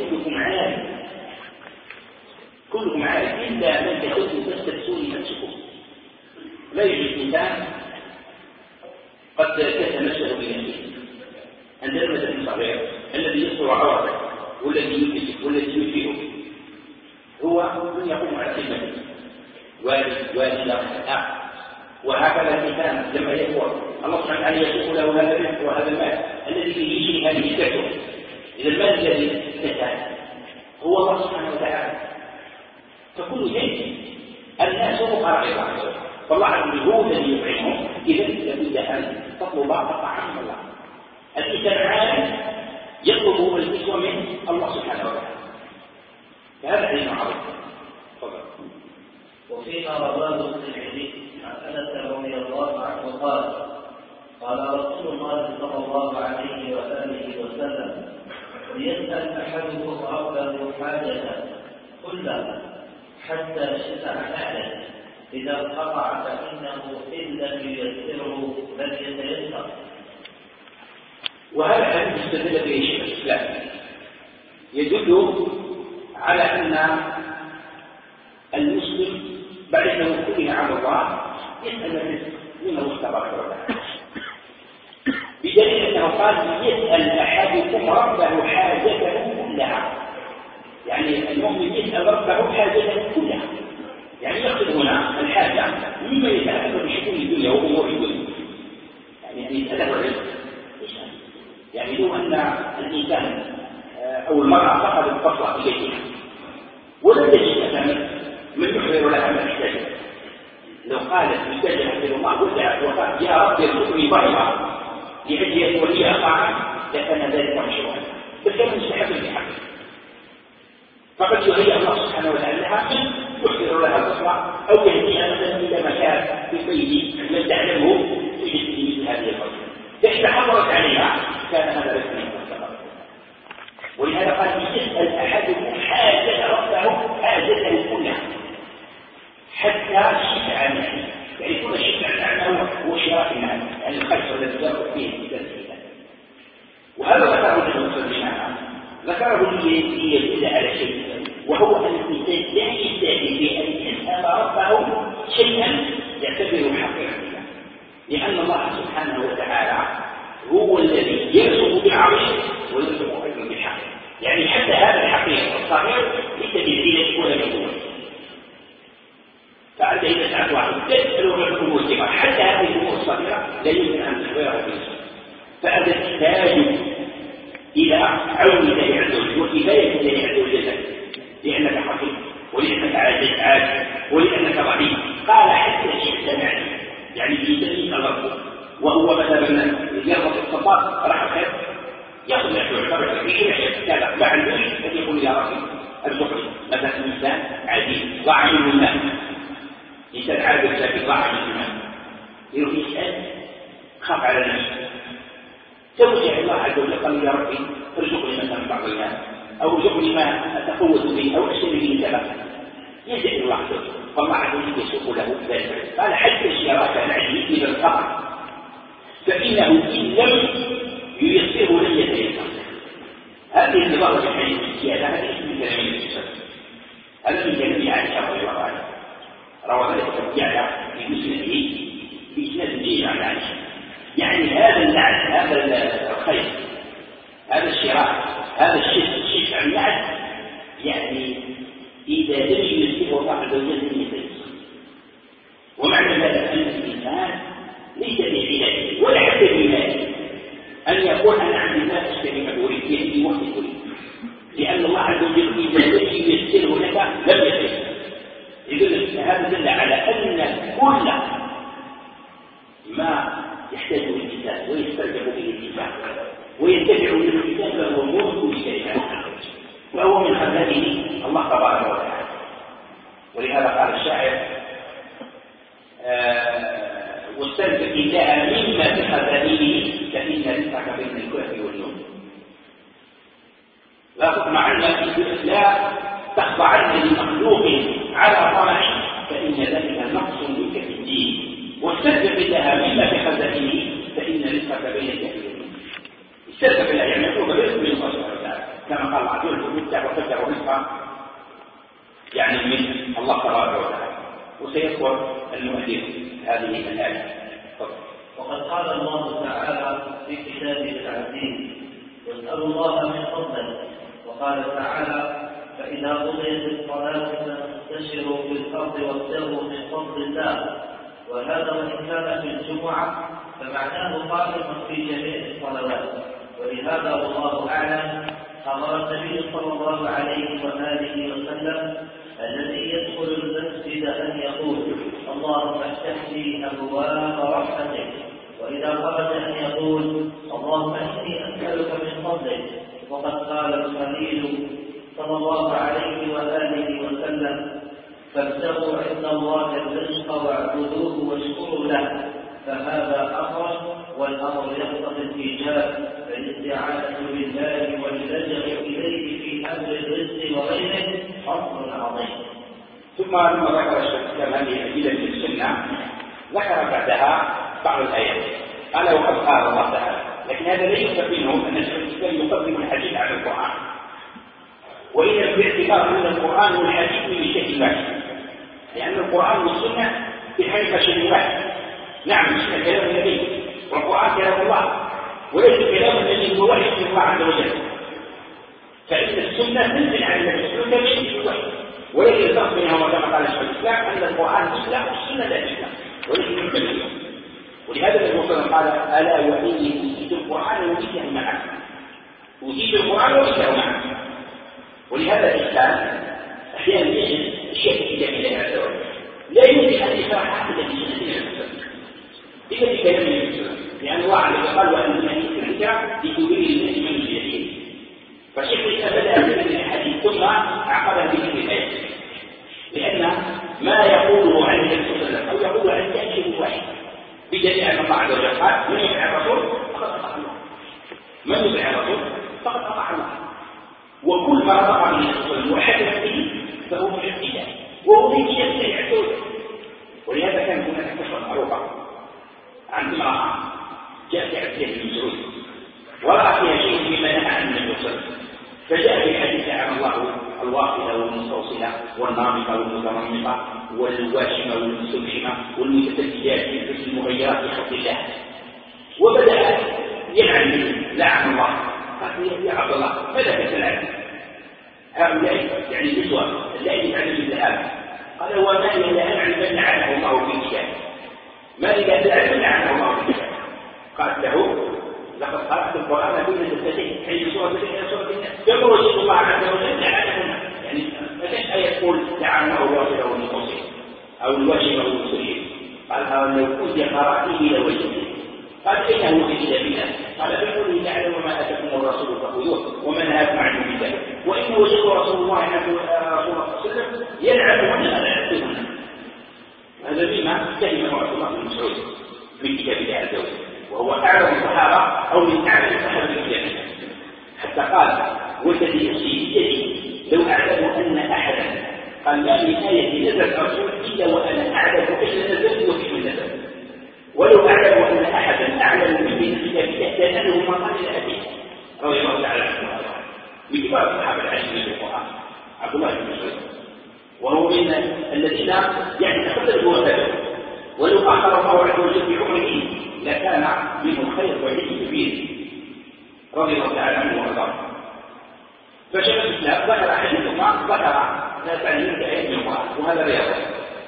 كلكم عارف إلا من تكونوا تستبسون نفسكم. لا يوجد إنسان قد كسب نفسه بنفسه، عندنا مثل صغير الذي يصدر عورته والذي يمسك والذي يفيده هو من يقوم على خدمته، والد أخ، وهكذا الإنسان لما يكبر الله سبحانه وتعالى يسوق له هذا الرزق وهذا المال الذي فيه شيء هذه الكسب. إذا المال الذي كسب هو الله سبحانه وتعالى، فكل شيء الناس فقراء إلى الله، فالله عز وجل هو الذي يطعمهم. إذا لابد أن تطلب الطعام من الله. الإنسان عالم يطلب الكسوة من الله سبحانه وتعالى، فهذا حديث عظيم. تفضل.
وفيما رواه الترمذي عن أنس رضي الله عنه قال رسول الله صلى الله عليه وآله وسلم ليسأل أحدكم ربه حاجة كلها حتى شفع نعله، إذا انقطع فإنه إن لم ييسره لن يتيسر.
وهذا الحديث استدل به شيخ الإسلام يدل على أن المسلم بعد أنه كله على الله يسأل الرزق منه تبارك وتعالى، بدليل أنه قال يسأل أحدكم ربه حاجته كلها، يعني المؤمن يسأل ربه حاجته كلها، يعني يقصد هنا الحاجة مما يتعلق بشؤون الدنيا وأمور الدنيا، يعني أن يسأله الرزق يسأل، يعني لو أن الإنسان أو المرأة فقدت طفلة في بيتها ولم تجد أمامه من يحضر لها ما تحتاجه، لو قالت محتاجة حفظ الله ودعت وقالت يا رب ارزقني ضعيفة لأجل يكون لي طاعة لكان ذلك مشروعا، بس كان مستحب في حقه، فقد يهيئ الله سبحانه وتعالى لها من يحضر لها الطفلة أو يهديها مثلا إلى مكان في بيته لم تعلمه في مثل هذه الفترة، فإذا حضرت عليها كان هذا رزقا. ولهذا قال يسأل أحدكم حاجة ربه حاجته كلها حتى شفع عنه، يعني كل شفع عنه هو شراك الناس، يعني الخير الذي يأخذ فيه الإنسان، وهذا ذكره النبي ذكره ليدل على شيء، وهو أن الإنسان لا يستعد بأن يسأل ربه شيئا يعتبره حقيقة، لأن الله سبحانه وتعالى هو الذي يرزق بالعظيم ويرزق أيضا بالحق، يعني حتى هذا الحقيقة الصغير ليس بالعلة ولا بالقوة، فأنت إذا سألت واحد تسأله عن الأمور الصغيرة، حتى هذه الأمور الصغيرة لا يمكن أن تخبرها بالنسبة، فأنت تحتاج إلى عون الله عز وجل وكفاية الله عز وجل، لأنك حقيق ولأنك عاجز ولأنك ضعيف. قال حتى شئت معي، يعني يسميك الله وهو مثلا يربط الصفات راح الخير ياخذ يعتبر في كذا ما عندوش ان يقول يا ربي ارزقني، مثلا انسان عزيز ضاع منه المال، انسان عاجز لكن ضاع منه المال، يروح يسال خاف على نفسه، توجه الله عز وجل قال يا ربي ارزقني مثلا بعض المال او ارزقني ما اتفوز به او اشتري به سبب، يدعي الله عز وجل، فالله عز وجل يسوق له ذلك. قال حتى الشراكه العزيز الى الفقر فانه ان لم ييسره لن يتيسر. هذه النظام الحديث السيادة هذا اسم من كلام الإسلام، هذا من كلام عائشة رضي الله عنها، روى ذلك يعلى في مسنده بإسناد جيد عن عائشة، يعني هذا النعم هذا الخير هذا الشراء هذا الشيء عن النعم، يعني إذا لم ييسره الله عز وجل لن يتيسر. ومعنى ذلك أن الإنسان ليس بعلاج ولا حتى بمال أن يقول أنا عندي ما أشتري ما أريد في وقت أريد، لأن الله عز وجل إذا لم ييسره لك لم ييسر. إذن هذا دل على أن كل ما يحتاجه الإنسان ويسترجع به الإنسان وينتفع به الإنسان فهو ملك لله، وهو من خزائنه الله تبارك وتعالى. ولهذا قال الشاعر واستنفع الله مما في خزائنه فإن رزقك بين الكهف والنوم. لا تطمعن لا تخضعن لمخلوق على طمع فإن ذلك نقص منك في الدين، واستنفع الله مما في خزائنه فإن رزقك بين الكهف والنوم. استنفع الله يعني يطلب الرزق من الله سبحانه وتعالى، كما قال الله عز وجل متع وتبتع رزقا يعني من الله تبارك وتعالى. وسيذكر المؤلف هذه الآية.
وقد قال الله تعالى في كتابه العزيز واسألوا الله من فضله، وقال تعالى فإذا قضيت الصلاة فانتشروا في الأرض وابتغوا من فضل الله. وهذا وإن كان في الجمعة فمعناه قائم في جميع الصلوات، ولهذا والله أعلم أمر النبي صلى الله عليه وآله وسلم الذي يدخل المسجد أن يقول اللهم افتح لي أبواب رحمتك، وإذا خرج أن يقول اللهم إني أسألك من فضلك. وقد قال الخليل صلى الله عليه وآله وسلم فابتغوا عند الله الرزق واعبدوه واشكروا له، فهذا أمر والأمر يقتضي الإيجاب، فالاستعانة بالله واللجأ إليه في أمر الرزق وغيره فضل عظيم.
ثم لما ذكر الشيخ الإسلام هذه الأدلة من السنة ذكر بعدها بعض الآيات قال وقد قال الله تعالى، لكن هذا لا يفهم منه أن الشيخ الإسلام يقدم الحديث على القرآن، وإذا باعتبار أن القرآن والحديث من شيء واحد، لأن القرآن والسنة في الحقيقة شيء واحد. نعم السنة كلام النبي والقرآن كلام الله، وليس كلام الذي هو وحي من الله عز وجل. فإن السنة تنزل عن النبي صلى الله عليه وسلم بالوحي، ولكن الفرق بينهما كما قال شيخ الإسلام أن القرآن يتلى والسنة لا تتلى ولكن يتلى. ولهذا النبي صلى الله عليه وسلم قال: ألا وإني أوتيت القرآن ومثله معه. أوتيت القرآن ومثله معه. ولهذا الإسلام أحيانا يجد أشياء في كتاب الله عز وجل لا يمكن أن يشرحها إلا بسنة النبي صلى الله عليه وسلم، إلا بكلام النبي صلى الله عليه وسلم، لأن الله عز وجل قال: وأنزلنا إليك الذكر لتبين للناس ما نزل إليهم. فشيخ الإسلام بدأ بذكر الحديث ثم عقبها بذكر الآيات، لأن ما يقوله عن النبي صلى الله عليه وسلم أو يقوله عن تأكيد واحد، بدليل أن الله عز وجل قال: من يطع الرسول فقد أطاع الله. من يطع الرسول فقد أطاع الله. وكل ما رفع به الرسول وحدث به فهو من الابتداء وهو من يبتدع الدولة. ولهذا كان هناك كشف معروفة عن امرأة جاءت عبد الله بن مسعود ورأى فيها شيء مما نهى عن النبي صلى الله عليه وسلم، فجاء في الحديث عن الله الواصلة والمستوصلة والنامقة والمتنمقة والواشمة والمستوشمة والمتفجرات في المغيرات في خلق الله، وبدأ يلعن لعن الله. قال: يا عبد الله ماذا تلعن هؤلاء يعني النسوة التي يفعلن مثل هذا؟ قال: وما لي لا ألعن من لعنه الله في كتابه. ما لي لا ألعن من لعنه الله في كتابه. قالت له: لقد قرأت القرآن بين دفتين حين سورة إلى سورة الناس يقول الله عز وجل لعنهما. يعني ما كانش آية تقول لعنه الواصل أو المستوصل أو الواشم أو المستوشم. قال: لو كنت قرأته لوجدته. قال: إنه في كتاب الله. قال: فقل تعالى: وما آتاكم الرسول فخذوه وما نهاكم عنه فانتهوا. وإن وجدت رسول الله رسول الله صلى الله عليه وسلم يلعنهن لا يعتقهن. هذا بما كلمة عبد الله بن مسعود من كتاب الله عز وجل، وهو أعلم الصحابة أو من أعلم الصحابة من كتاب الله، حتى قال: والذي نفسي بيدي لو أعلم أن أحدا قال: ما من آية نزلت رسول إلا وأنا أعلم أين نزلت وكيف نزلت، ولو أعلم أن أحدا أعلم مني من كتاب الله كان له مقال إلى أبيه رضي الله تعالى عنه. من كبار الصحابة العاشرين بالقرآن عبد الله بن مسعود، وهو من الذين يعني تقدموا وتابعوا، ولو أخر الله عز وجل في عمره لكان منه خير وعلم كبير رضي الله تعالى عنه وارضاه. فشيخ الإسلام ذكر حديث ما ذكر تعليم آيات من القرآن، وهذا لا يضر.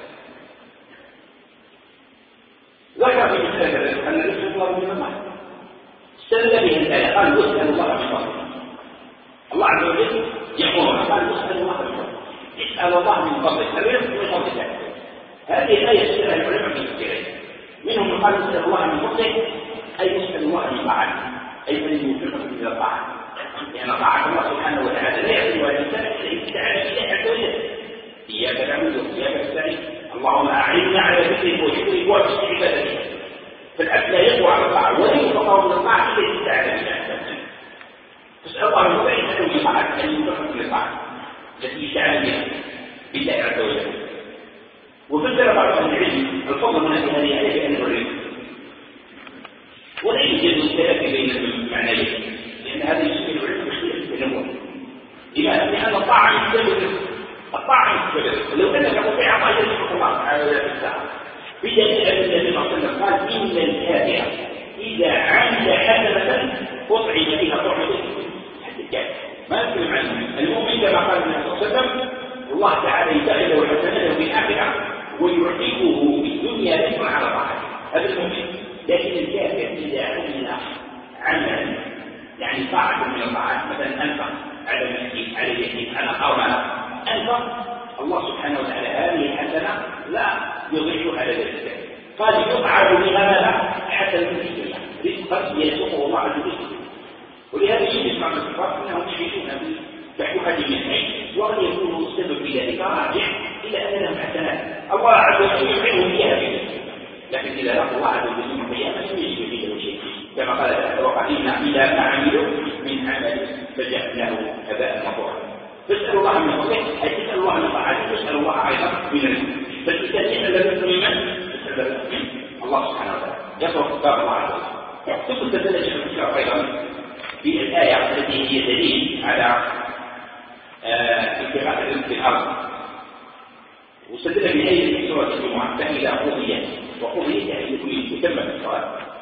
ذكر في الكتاب أن الرزق الله من الله استدل به الآية، قال: واسأل الله من فضله. الله عز وجل يقول: قال: واسأل الله من فضله. اسأل الله من فضله، الرزق من فضل الله. هذه الآية استدل العلماء في كثيرين، منهم من قال: اسأل الله من فضله أي اسأل الله من طاعته، أي من يوفقك إلى الطاعة، لأن طاعة الله سبحانه وتعالى لا يقوى الإنسان إلا تعالى إليه عز وجل. إياك نعبد وإياك نستعين، اللهم أعنا على ذكرك وشكرك وحسن عبادتك. فالعبد لا يقوى على الطاعة ولا يتطور من الطاعة إلا إذا تعالى إليه. تسأل الله من فضله أنه يطاعك، أن يوفقك للطاعة التي تعالى بها بالله عز وجل. وفسر بعض أهل العلم الفضل هنا في هذه الآية بأنه الرزق، ولا يوجد اختلاف بين المعنيين، لأن هذا يشمل العلم باختلاف التنوع. لماذا؟ لأن الطاعة يستمر الرزق، الطاعة يستمر. لو أنك مطيع الله يرزقك الله تعالى ولا تنساه. بدليل أن النبي صلى الله عليه وسلم قال: إن الكافر إذا عمل حسنة أطعم بها طعمة حتى الكافر. ما يتكلم عنه المؤمن كما قال النبي صلى الله عليه وسلم: الله تعالى يدخله حسنته في الآخرة ويعطيه في الدنيا رزقا على طاعته. هذا المؤمن. لكن الكافر إذا عمل عملا يعني طاعة من الطاعات، مثلا أنفق على المسكين، على اليتيم، على أرملة، أنفق، الله سبحانه وتعالى هذه الحسنة لا يضيع على ذلك، قال: يفعل بها ماذا؟ حسنة في الدنيا، رزقا يسوقه الله عز وجل. ولهذا يجب مع الكفار أنهم يعيشون بحكمة من حيث، وقد يكون السبب في ذلك راجع إلى أن لهم حسنات الله عز وجل يفعلهم بها في الدنيا، لكن إذا لقوا الله عز وجل يوم القيامة لم يجد فيه شيء، كما قال تعالى: وقدمنا إلى ما عملوا من عمل فجعلناه هباء منثورا. فاسأل الله من فضله، أي تسأل الله من طاعته، تسأل الله أيضا من الرزق. فالإنسان يسأل من يسأل الله سبحانه وتعالى، يصرف كتاب الله عز وجل. ثم استدل شيخ الإسلام أيضا في الآية التي هي دليل على اتباع الرزق في الأرض، واستدل بآية في سورة الجمعة: فإذا قضيت، وقضيت يعني يتم الصلاة،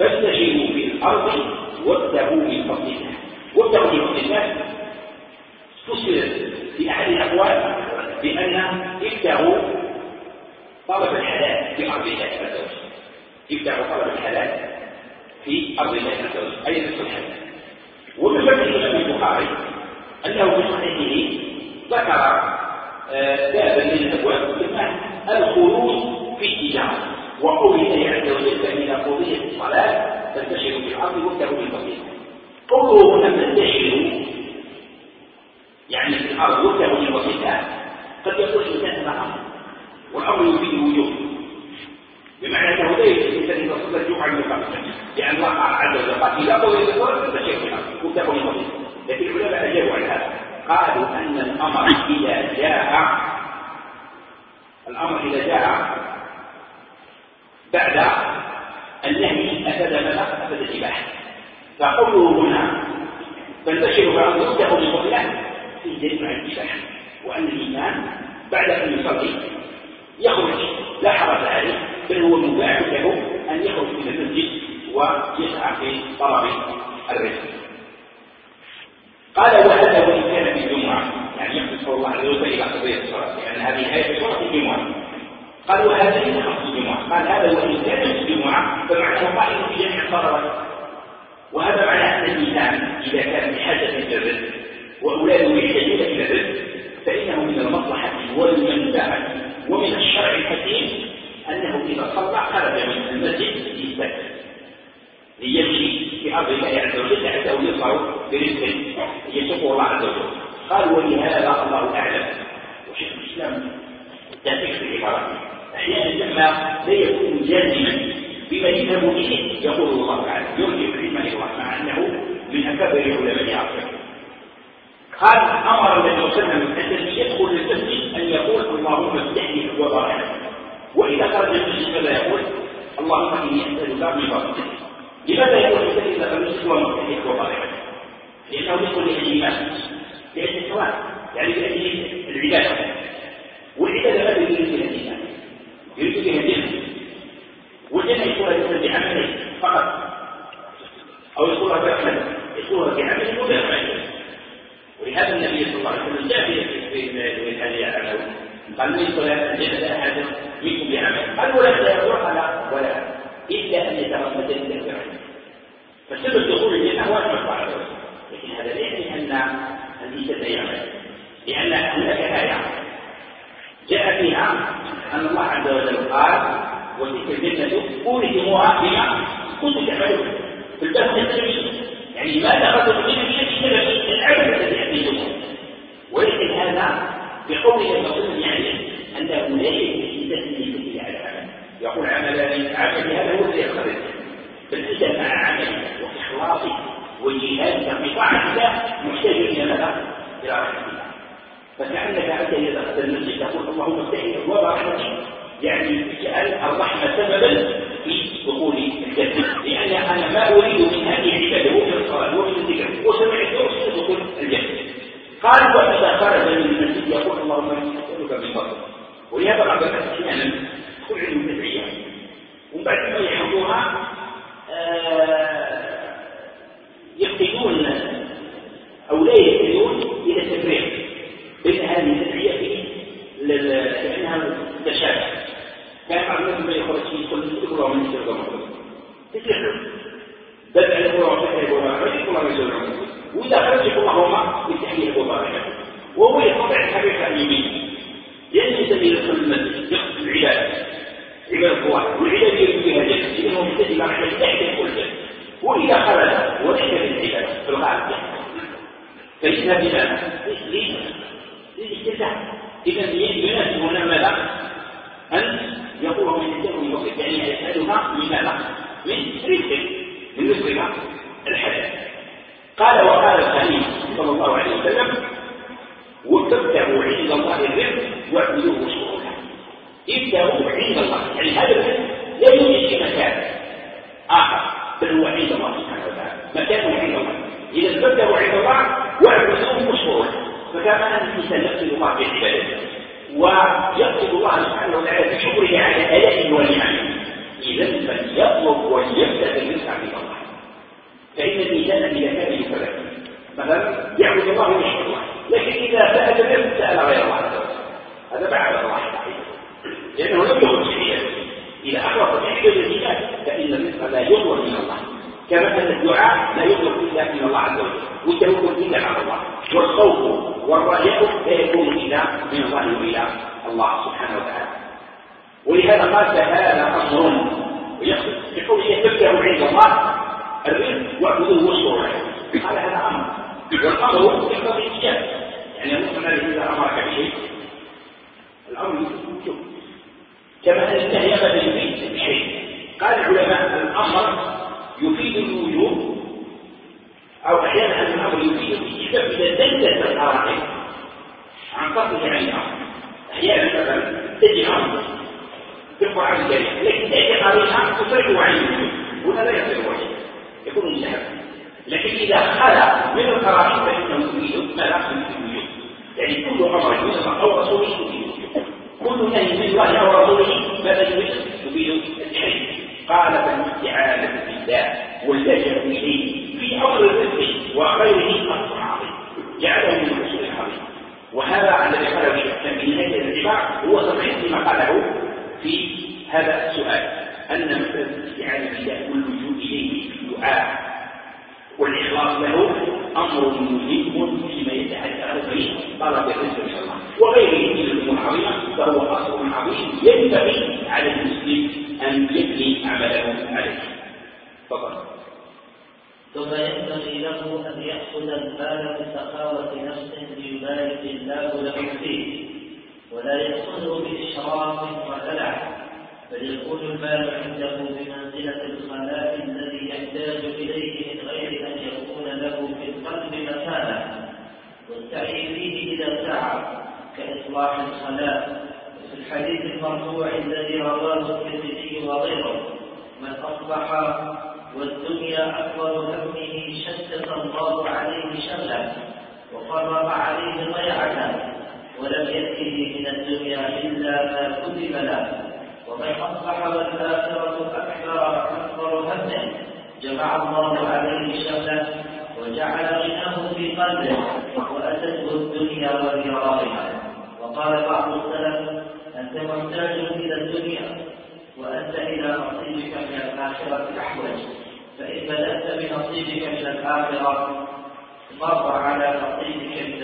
فاستشيروا في الأرض وابتغوا من فضل الله. وابتغوا من فضل الله فسر في أحد الأقوال بأن ابتغوا طلب الحلال في أرض الله عز وجل. ابتغوا طلب الحلال في أرض الله عز وجل أي نصف الحلال. ومن فتح الإمام البخاري أنه في صحيحه ذكر بابا من الأبواب اسمه الخروج في التجارة، وقول الله عز وجل فإذا قضيت الصلاة فانتشروا في الأرض وابتغوا من فضل الله. قوله هنا تنتشروا يعني في الأرض وابتغوا من فضل الله قد يقول الإنسان هذا أمر، والأمر يفيد الوجوب، بمعنى أنه لا يجوز الإنسان إذا صلى الجمعة المقابلة لأن الله عز وجل قال إذا قضيت الصلاة فانتشروا في الأرض وابتغوا من فضل الله. لكن العلماء أجابوا عن هذا، قالوا أن الأمر إذا جاء بعد النهي أفاد ماذا؟ أفاد الإباحة. فقوله هنا فانتشروا بعض وابتغوا من فضل الله في دليل على الإباحة، وأن الإنسان بعد أن يصلي يخرج لا حرج عليه، بل هو مباح له أن يخرج من المسجد ويسعى في طلب الرزق. قال وهذا وإن كان في الجمعة، يعني يقصد الله عز وجل إلى قضية الصلاة، لأن هذه آية سورة الجمعة. قال وهذا ليس خاص بالجمعة، قال هذا وإن كان في الجمعة فمعناه قائم في جميع الصلوات. وهذا معنى أن الإنسان إذا كان بحاجة إلى الرزق وأولاده يحتاجون إلى الرزق فإنه من المصلحة والمنفعة ومن الشرع الحكيم أنه إذا صلى خرج من المسجد يستكبر ليمشي في أرض الله عز وجل حتى يصعد برزق يسوقه الله عز وجل. قال ولهذا الله أعلم. وشيخ الإسلام تأتيك في العبارة أحيانا لما لا يكون جازما بما يذهب به يقول الله تعالى يرجع العلم إلى الله مع أنه من أكابر علماء عصره. قال أمر النبي صلى الله عليه وسلم الذي يدخل المسجد أن يقول اللهم افتح لي أبواب رحمتك، وإذا خرج المسجد فلا يقول اللهم إني أسألك من فضلك. لماذا يقول المسجد إذا خرج المسجد اللهم افتح لي أبواب رحمتك؟ لأنه يدخل للإيمان، لأجل الثواب، يعني لأجل العبادة. والعبادة ماذا يريد بها الإيمان؟ يريد بها الجنة، والجنة يدخلها الإنسان بعمله فقط، أو يدخلها بعمله، يدخلها بعمله ولا بعمله. ولهذا النبي صلى الله عليه وسلم جاء في هذه الأعمال قال ليس ولا الجنة أحد منكم بعمل، قال ولا يقول ولا إلا أن يتغمد الجنة. فسبب دخول الجنة هو أن يطلع على وجهه، لكن هذا لا يعني أن الإنسان لا يعمل، لأن هناك آية جاء فيها أن الله عز وجل قال وتلك الجنة أورثتموها بما كنتم تعملون في الباب التلميذ، يعني ما دخلت الجنة بشكل العمل الذي أتيتموه. ولكن هذا بقول المسلم يعني أنه لا يجب أن يكون على العمل، يقول عمل هذا هو الذي يخرج، فالإنسان مع عمله وإخلاصه وجهاده في طاعة الله محتاج إلى ماذا؟ إلى رحمة الله. فكأنك أنت إذا دخلت المسجد تقول اللهم افتح لي أبواب رحمتك، يعني اجعل الرحمة سببا في دخول الجنة، لأن أنا ما أريد من هذه العبادة ومن الصلاة ومن الذكر وسمع الدروس دخول الجنة. قال وإذا خرج من المسجد يقول اللهم إني أسألك من فضلك. ولهذا بعض الناس أحيانا تكون عندهم تدعية ومن بعد ما يحفظوها يفقدون أو لا يفقدون إلى التفريق بين هذه التدعية لأنها تشابه. كان بعض الناس ما يخرج فيه يقول الله من يسألك من فضلك تسلحه بدأ يقول الله فتح يقول الله من يسألك من فضلك، وإذا خرج يقول اللهم افتح لي أبواب رحمتك، وهو يستطيع الحديث عن اليمين لأن يسمي يدخل المسجد يقصد العبادة عبادة الله، والعبادة يريد بها جنة إذا هو محتاج إلى رحمة الله يدخل الجنة. وإذا خرج وليس بالعبادة في الغالب فإذا بماذا؟ للاستفتاح. إذا يناسب هنا ماذا؟ أن يقول من يسألك من فضلك، يعني يسألك من ماذا؟ من رزقك، من رزقك الحلال. قال وقال الخليل صلى الله عليه وسلم وابتغوا عند الله الرزق واعبدوه واشكروا له. ابتغوا عند الله، يعني هذا الرزق لا يوجد في مكان آخر بل هو عند الله سبحانه وتعالى، مكانه عند الله. إذا ابتغوا عند الله واعبدوه واشكروا له، فكما أن الإنسان يقصد الله في عبادته ويقصد الله سبحانه وتعالى بشكره على آلائه ونعمه، إذا فليطلب وليبدأ بالرزق عند الله. فإن الإنسان إذا كان يفرق مثلا يعبد الله ويشكر الله، لكن إذا سأل الرزق سأل غير الله عز وجل، هذا بعد الله تعالى، لأنه لم يخرج في عبادته. إذا أخلص في عبادته فإن الرزق لا يطلب من الله، كما أن الدعاء لا يطلب إلا من الله عز وجل، والتوكل إلا على الله، والخوف والرجاء لا يكون إلا من الله وإلى الله سبحانه وتعالى. ولهذا قال هذا أمر، ويقصد يقول يتبعه عند الله الرزق واعبدوه واشكروا له، قال هذا أمر، والأمر يقتضي الإجابة. يعني المؤمن الذي إذا أمرك بشيء الأمر يوجب، كما أن النهي أبدا يفيد بشيء. قال العلماء الأمر يفيد الوجوب، أو أحيانا أن الأمر يفيد الاستحباب إذا دلت القرائن عن قصد عينها. أحيانا مثلا تجي أمر في القرآن الكريم لكن تأتي قرينها تصرف عن الوجوب، هنا لا يصير وجه، يكون مستحب. لكن إذا خلا من القرائن فإنه يفيد ما لا يفيد الوجوب. يعني كل أمر من الله أو رسوله يفيد الوجوب، كل نهي من الله أو رسوله ماذا يفيد التحريم. قال فالاستعانة بالله واللجأ إليه في أمر الرزق وغيره أمر عظيم جعله من الأصول العظيم. وهذا الذي قاله الشيخ في هذه العبارة هو تصحيح لما قاله في هذا السؤال، أن مسألة الاستعانة بالله واللجوء إليه في الدعاء والإخلاص له أمر مهم فيما يتعلق به طلب الرزق من الله وغيره من الأمور العظيمة، فهو أصل عظيم ينبغي على المسلم أن يبني عمله عليه. فضل.
ثم ينبغي له أن يأخذ المال بسخاوة نفس ليبارك الله له فيه، ولا يأخذه بإشراف ودلع، بل يكون المال عنده بمنزلة الخلاء الذي يحتاج إليه من غير أن يكون له في القلب مكانه، والسعي فيه إذا سعى كإصلاح الخلاء. في الحديث المرفوع الذي رواه الترمذي وغيره: من أصبح والدنيا أكبر همه شتت الله عليه شغله وفرق عليه ضيعته، ولم يأته من الدنيا إلا ما كتب له. ومن أصبح والآخرة أكبر همه جمع الله عليه شغله وجعل غناه في قلبه وأتته الدنيا وذرائها. وقال بعض السلف: أنت محتاج إلى الدنيا وأنت إلى نصيبك من الآخرة أحوج، فإن بدأت بنصيبك من الآخرة مر على نصيبك من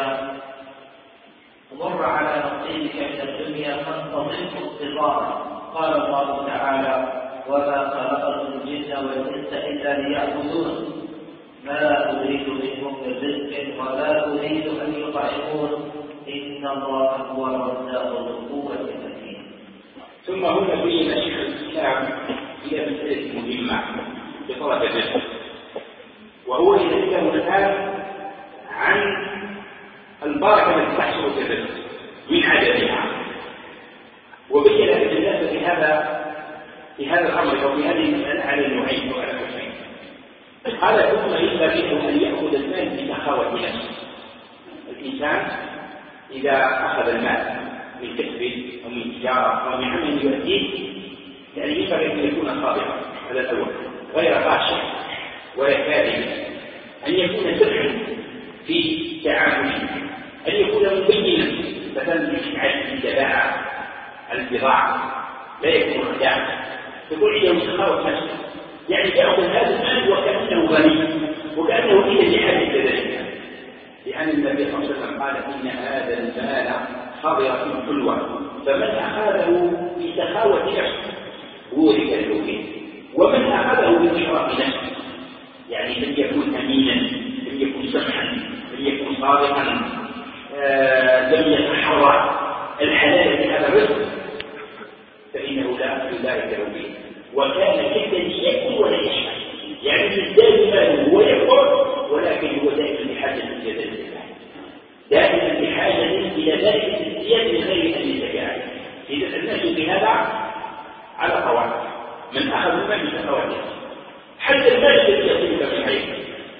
الدنيا فانتظره اضطرارا. قال الله تعالى: وما خلقت الجن والإنس إلا ليعبدون ما أريد منهم من رزق ولا أريد أن يطعمون إن الله هو الرزاق ذو القوة المتين.
ثم هنا بين شيخ الإسلام إلى مسألة مهمة بطلب الرزق، وهو يتكلم الآن عن البركة التي تحصل في الرزق من عدمها، وبين الناس في هذا الأمر وفي هذه المسألة على النوعين وعلى النوعين. قال ثم ينبغي له أن يأخذ المال بسخاوة نفسه. الإنسان إذا أخذ المال من كسب أو من تجارة أو من عمل يؤديه يعني ينبغي أن يكون صادقا، هذا الأول، غير غاشا ولا كاذب، أن يكون سرعا في تعامله، أن يكون مبينا مثلا في التباعة البضاعة، لا يكون خداعا، يكون عنده سخاوة نفسه، يعني يأخذ هذا المال وكأنه غني وكأنه إلى لحاجة ذلك، لأن النبي صلى الله عليه وسلم قال: إن هذا المال خضرة حلوة، فمن أخذه بسخاوة نفسه ورث له به، ومن أخذه بإشراف نفسه يعني لم يكن أمينا، لم يكن سمحا، لم يكن صادقا، لم يتحرى الحلال في هذا الرزق، فإنه لا يبارك له به، وكان كالذي يأكل ولا يشبع، يعني يزداد ماله ويكبر ولكن هو دائما بحاجة إلى ذلك، دائما بحاجة إلى ذلك الازدياد من غير أن يتجاهل. إذا الناس بهذا على طوال، من أخذ المال بسخاوة حتى المال الذي يصيبك من غيره،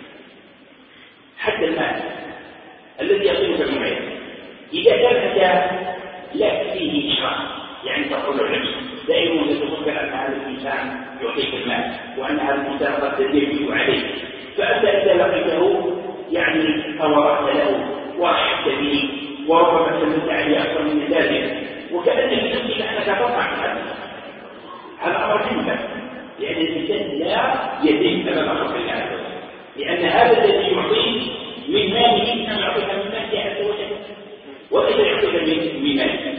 حتى المال الذي يصيبك من غيره إذا كان لك فيه إشراف، يعني تقول نفسك دائما يتصور أن هذا الإنسان يعطيك المال وأن هذا الإنسان قد يجب عليه، فأنت إذا لقيته يعني تورعت له ورحبت به وربما سلمت عليه أكثر من ذلك وكأنك تجد أنك تطمع في هذا أمر جدا، لأن الإنسان لا يدين أمام خلق الله، لأن هذا الذي يعطيه من ماله إنما يعطيك من ماله عز وجل وليس يعطيك من ماله.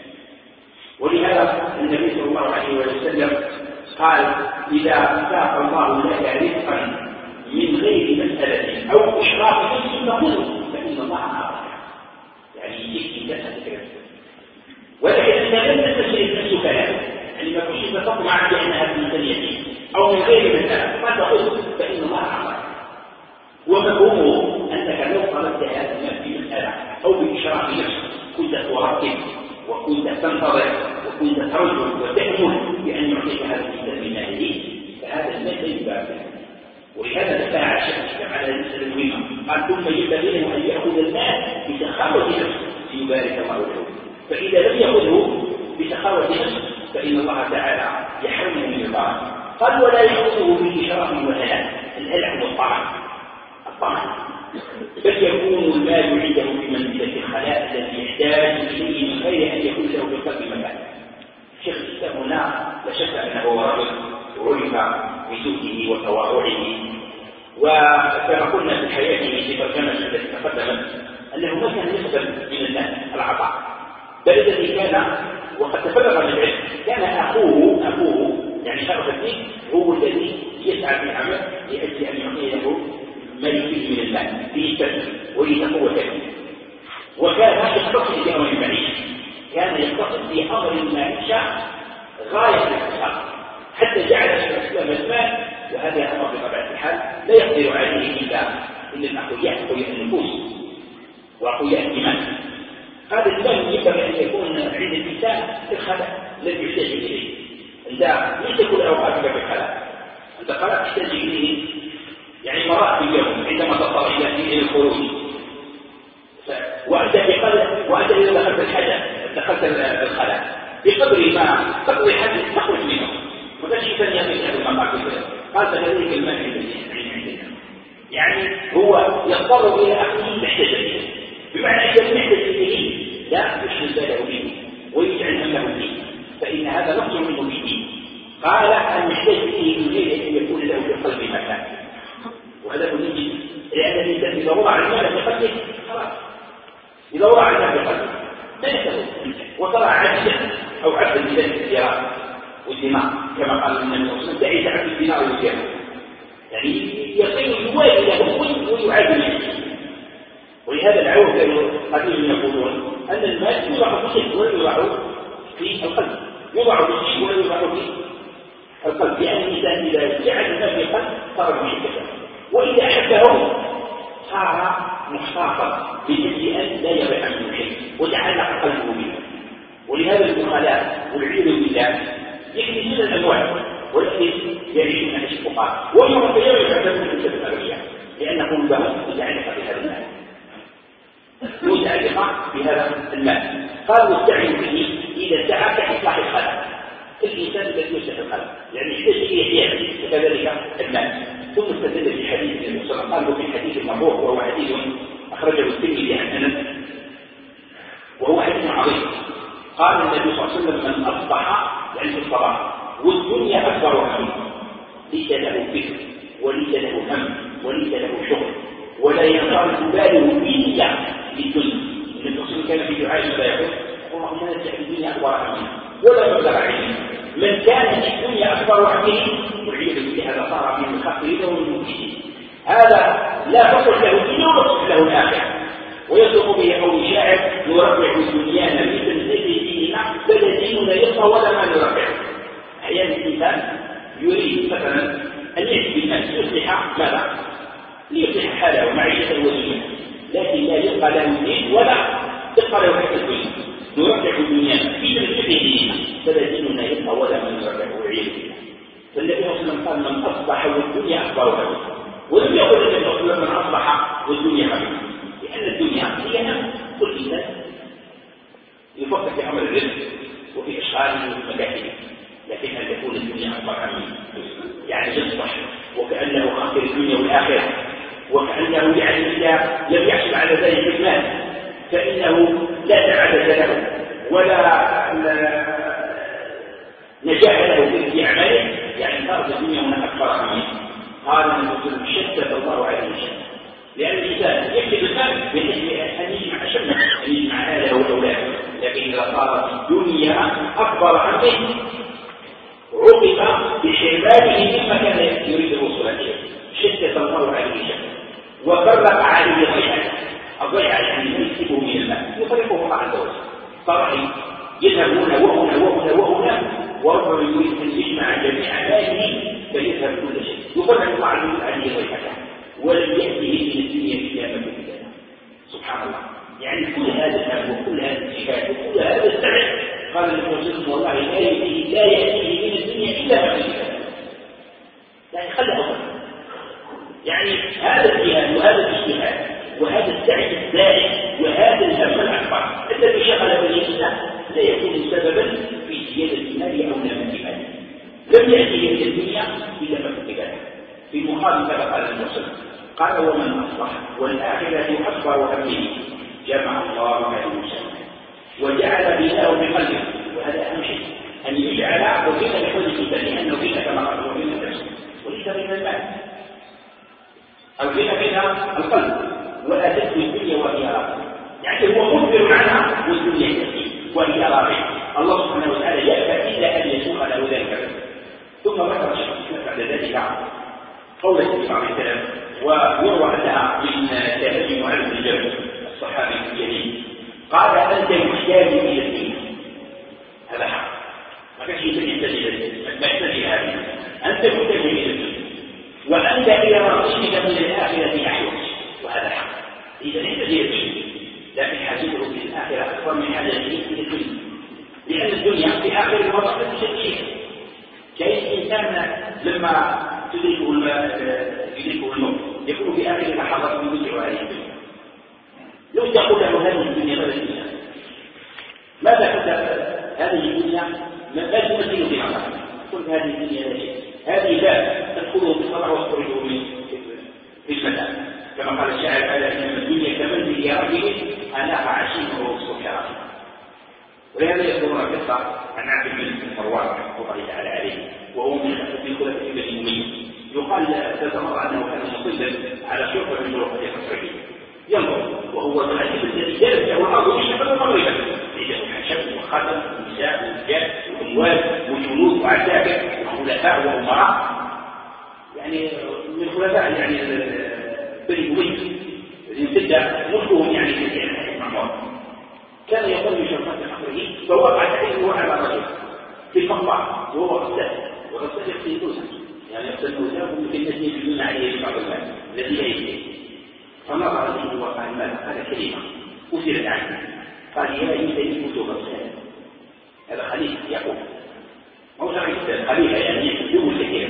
ولهذا النبي صلى الله عليه وسلم قال: إذا أتاك الله لك رزقا من غير مسألة أو إشراف نفس فخذه فإن الله أعطاك، يعني يجيك تسأل ولكن أنت لم تستشرف نفسك له، يعني ما كنت تطمع بأنها من سنيته أو من غير مسألة فتخذه فإن الله أعطاك. ومفهومه أنك لو طلبت هذا المال في مسألة أو بإشراف نفس كنت ترتب وكنت تنتظر وكنت ترجو وتأمل بأن يعطيك هذا الإنسان من ماله، فهذا المال لا يبالغ. ولهذا دفع الشيخ على المسألة المهمة، قال: ثم ينبغي له أن يأخذ المال بسخاوة نفسه ليبارك الله له، فإذا لم يأخذه بسخاوة نفسه فإن الله تعالى يحرمه من البركة. قال: ولا يأخذه بإشراف وهلع، الهلع هو الطمع، بل يكون المال عنده بمنزلة الخلاء الذي يحتاج إليه من غير أن يكون له في قلب مكان. شيخ الإسلام هنا لا شك أنه رجل عرف بسوءه وتواضعه، وكما قلنا في حياته في ترجمة التي تقدمت أنه ما كان يقبل من الناس العطاء، بل الذي كان وقد تفرغ من العلم كان أخوه يعني شرف الدين هو الذي يسعى في العمل لأجل أن يعطيه له ما يفيه من المال ليستثمر ولتقوى فيه. وكان يقتصد في أمر المعيشة، كان يقتصد في أمر المعيشة غاية الاقتصاد، حتى جعل الإسلام المال، وهذا أمر بطبيعة الحال لا يقدر عليه إلا الأقوياء النفوس وأقوياء الإيمان. هذا المال ينبغي أن يكون عند الإنسان في الخلاء الذي يحتاج إليه، ليس كل أوقاتك في الخلاء، أنت خلاء تحتاج إليه يعني مرات في اليوم عندما تضطر إلى الخروج، وأنت إذا دخلت الحاجة دخلت الخلاء بقدر ما تقضي حاجة تخرج منه، وتجد أن يأتي هذا المقام قال: فلذلك المال عندنا، يعني هو يضطر إلى أخذه محتاجه، بمعنى أنه محتاج إليه لا يشغل باله به ويجعل همه به، فإن هذا نقص منه به. قال: أن يحتاج إليه من غير أن يكون له في قلب مكان، وهذا مهم جدا، لأن الإنسان إذا وضع المال في قلبه خلاص، إذا وضع المال في قلبه لا يستوي، وطلع عجزا أو عبد بذلك الديار والدماء كما قال النبي صلى الله عليه وسلم: تعيش عبد الدينار والدرهم، يعني يصير يوالي له ويعاد منه. ولهذا العود كانوا قديما يقولون أن المال يوضع في الشيء ولا يوضع في القلب، يوضع في الشيء ولا يوضع في القلب، لأن الإنسان إذا جعل المال في القلب صار مشكلة، وإذا أحبه صار محتاطا بأجل أن لا يضيع منه شيء وتعلق قلبه به. ولهذا البخلاء والعياذ بالله يكنزون الأموال ولكن يعيشون عيش الفقراء، ويوم القيامة يعذبون في سبيل الأغنياء لأن قلوبهم متعلقة بهذا المال، متعلقة بهذا المال. قال: واستعين به إذا سعى كإصلاح الخلق، الإنسان الذي يصلح الخلق يعني يحتاج إليه احتياج، وكذلك المال. ثم استدل بحديث النبي صلى الله عليه وسلم، في حديث المرفوع وهو حديث أخرجه الترمذي عن أنس وهو حديث عظيم. قال النبي صلى الله عليه وسلم: من أصبح يعني في الصباح والدنيا أكبر همه، ليس له فكر وليس له هم وليس له شغل ولا ينصرف باله إلا للدنيا. النبي صلى الله عليه وسلم كان في دعائه لا يقول: اللهم لا تجعل الدنيا أكبر همه ولا مبلغ علمه. من كانت الدنيا أكبر همه والعياذ بالله هذا صار من الخاسرين والمفسدين، هذا لا تصلح له الدنيا ولا تصلح له الآخرة. ويصدق به قول شاعر: نربع دنيانا بتنزيل ديننا بل ديننا يبقى ولا ما نربع. أحيانا الإنسان يريد مثلا أن يأتي بالناس يصلح ماذا؟ ليصلح حاله ومعيشته ودنياه، لكن لا يبقى له دين ولا تبقى له حتى الدنيا. نربع دنيانا في تنزيل ديننا بل ديننا يبقى ولا ما نربع والعياذ بالله. فالنبي صلى الله عليه وسلم قال: من أصبح والدنيا أكبر همه، ولم يقل النبي صلى الله عليه وسلم: من أصبح والدنيا همه، لأن الدنيا هي هم كل إنسان يفكر في عمل الرزق وفي إشغاله وفي مكاسبه، لكن أن تكون الدنيا أكبر همه، يعني يصبح وكأنه خسر الدنيا والآخرة، وكأنه يعني إذا لم يحصل على ذلك المال فإنه لا سعادة له ولا نجاح له في أعماله، يعني صارت الدنيا هنا أكبر همه. قال الرسول شتت الله عليه وسلم، لأن الإنسان يكتب المال من أجل أن يجمع شمله، أن يجمع أهله وأولاده، لكن إذا صارت الدنيا أكبر همه عوقب بحرمانه مما كان يريد الوصول إليه. شتت الله عليه وسلم وفرق عليه ضيعه، الضيعه يعني ما يكتبه من المال يفرقه الله عز وجل، صار يذهب هنا وهنا وهنا وهنا، وربما يريد أن يجمع جميع ماله فيذهب كل شيء، يفرق الله عز وجل عليه ضيعته ولم يأته من الدنيا إلا ما كتب. سبحان الله، يعني كل هذا الهم وكل هذا الجهاد وكل هذا السعي قال الرسول والله لا يأتيه من الدنيا إلا ما كتب. يعني خلى أفضل، يعني هذا الجهاد وهذا الاجتهاد وهذا السعي الدائم وهذا الهم الأكبر الذي شغل بالإنسان لا يكون سببا في زيادة المال أو نماء ماله. لم يأتيه من الدنيا إلا ما كتب له. في المقابل كما قال الرسول قال ومن أصلح والآخرة أكبر همه جمع الله عليه وسلم وجعل غناه بقلبه، وهذا أهم شيء أن يجعل الغنى بقلبه، لأنه غنى كما قال الغنى نفسه وليس غنى المال. الغنى غنى القلب وآتته الدنيا وهي راغبة، يعني هو مخبر عنها والدنيا تأتي وهي راغبة. الله سبحانه وتعالى يأتى إلا أن يسوق له ذلك. ثم ذكر الشيخ بعد ذلك قول النبي عليه السلام، ويروى أنها من كلام معاذ بن جبل الصحابي الجليل، قال أنت محتاج إلى الدين. هذا حق، ما كانش يحتاج إلى هذه، أنت محتاج إلى الدين وأنت إلى رصيدك من الآخرة أحوج، وهذا حق. إذا يحتاج إلى الدين، لكن حاجته في الآخرة أكبر من حاجته إلى الدين، لأن الدنيا في آخر الوضع تشتيه. كيف الإنسان لما يدركه الموت يكون في آخر لحظة من وجهه هذه الدنيا، لو تقول له هذه الدنيا ماذا الدنيا؟ ماذا كتب هذه الدنيا؟ ما تمثل في نظرك؟ قل هذه الدنيا لا شيء، هذه باب تدخله بالصبر وتخرجه في المدى، كما قال الشاعر على أن الدنيا كمنزل يا ربه أناق عشيمه والصبح راحه. ولهذا يذكرون قصة عن عبد الملك بن مروان رحمه الله تعالى عليه، وهو من خلفاء بني أمية. يقال ذات مرة أنه كان مصيبا على شرطة من شرطة الحصرية ينظر، وهو الخليفة الذي جلس له الأرض شمالا ومغربا، عنده حشم وخدم ونساء ورجال وأموال وجنود وعساكر وخلفاء وأمراء، يعني من خلفاء يعني بني أمية الذين ابتدأ ملكهم يعني في المعمار. كان يقوم بشرطة الحصرية فوقع عليه على رجل في المقطع وهو غسال، وغسال يغسل فلوسه، يعني يغسل فلوسه وممكن الناس يجدون عليه بعض المال الذي لا يجوز. فنظر له وقال ماذا؟ قال كلمة أثرت عنه، قال يا ليتني كنت غسالا. هذا خليفة يقول، ما هو شرعي خليفة يعني يوم الكثير.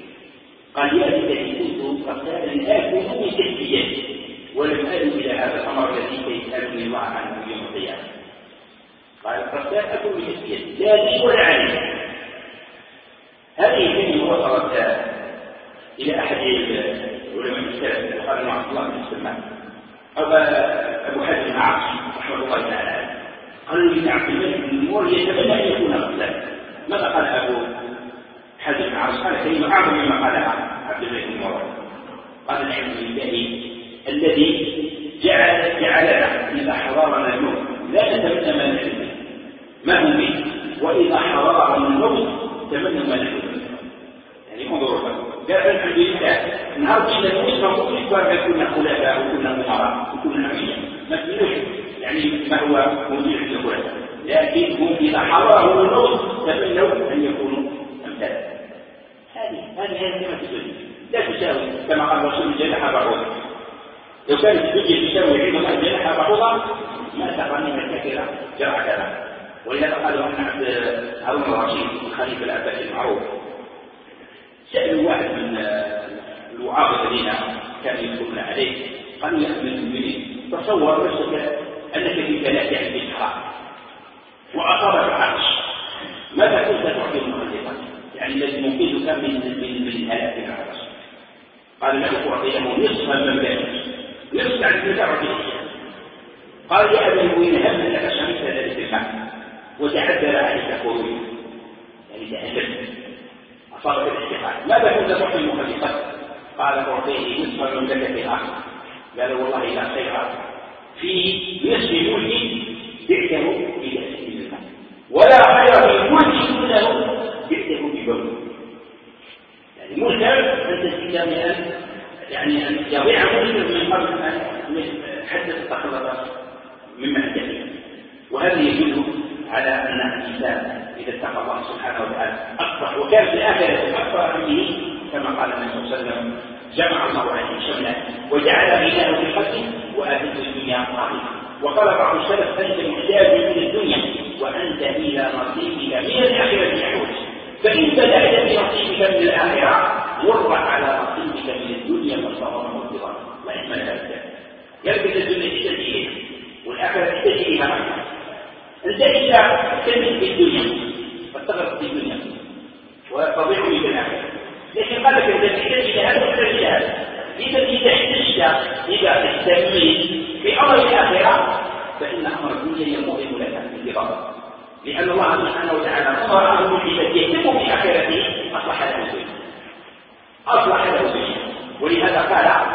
قال يا ليتني كنت غسالا آكل من كسبي ولم آل إلى هذا الأمر الذي سيسألني الله عنه يوم القيامة. قال الغسال أكل من كسبي لا لي ولا علي. هذه الكلمة وصلت إلى أحد علماء السلف وقال له عبد الله بن سلمان أبو حاتم العاصي رحمه الله تعالى، قالوا لي عبد الملك بن مروان يتمنى أن يكون غسالا. ماذا قال أبو حاتم العاصي؟ قال كلمة أعظم مما قالها عبد الملك بن مروان، قال الحمد لله الذي جعلنا إذا حضرنا الموت لا نتمنى ما نحن به ما هم به، وإذا حضرنا الموت تمنى ما نحن به. يعني انظروا قال الحمد لله نهار إلى الموت ما كنا خلفاء وكنا أمراء وكنا أمية، ما تمنوش يعني ما هو موجود في الخلفاء، لكن هم إذا حضرهم الموت تمنوا أن يكونوا أمثالا. هذه كما تسوي لا تساوي، كما قال الرسول جناح بعوضة. لو كانت الدنيا تساوي عند الله جناح بعوضة ما تقني من الكثيرة جرع كلام. ولهذا قالوا أن عبد هارون الرشيد الخليفة العباسي المعروف سألوا واحد من الوعاظ الذين كانوا يدخلون عليه، قالوا يا أمير المؤمنين تصور نفسك أنك في ثلاثة عند الصحراء وأصابك العطش، ماذا كنت تعطي المخلفة؟ يعني الذي منقذك من الهلاك مع الرسول. قال له أعطيه نصف المملكة، نصف عن المتعة قال يا أبي المؤمنين هل لك شمس الذي في وتعذر عليك خروج يعني تأهلت أصابت الاحتقال ماذا كنت تحصي المخلصات؟ قال أعطيه نصف المملكة الآخر. قال والله لا خير في نصف ملك بعته إلى سبيل الله ولا خير في الملك كله بعته ببول. يعني ملكا أنت تستلم يعني أن يضيع ملك من قبل أن حتى تتخلص مما أنت. وهذا يدل على أن الإنسان إذا اتقى الله سبحانه وتعالى أصبح وكان في الآخرة أكبر أمره كما قال النبي صلى الله عليه وسلم جمع الله عليه شمله وجعل غناه في قلبه وآتته الدنيا خالصة. وقال بعض السلف أنت محتاج من الدنيا وأنت إلى نصيبك من الآخرة يحوج. فإن بدأت بنصيبك من الآخرة مر على نصيبك من الدنيا فالصبر والرضا لا إثم ذلك. يلبس الدنيا تستجيبها والآخرة تستجيبها. أنت إذا تمت بالدنيا فتغرق في الدنيا وتضيع من الآخرة. لكن قال لك إذا تحتاج إلى هذا وتحتاج إلى هذا. إذا احتجت إذا تستميت في أمر الآخرة فإن أمر الدنيا ينظم لك انتظارا. لأن الله سبحانه وتعالى أمر أمر الذي يهتم بآخرته أصلح له الدنيا. أصلح له الدنيا. ولهذا قال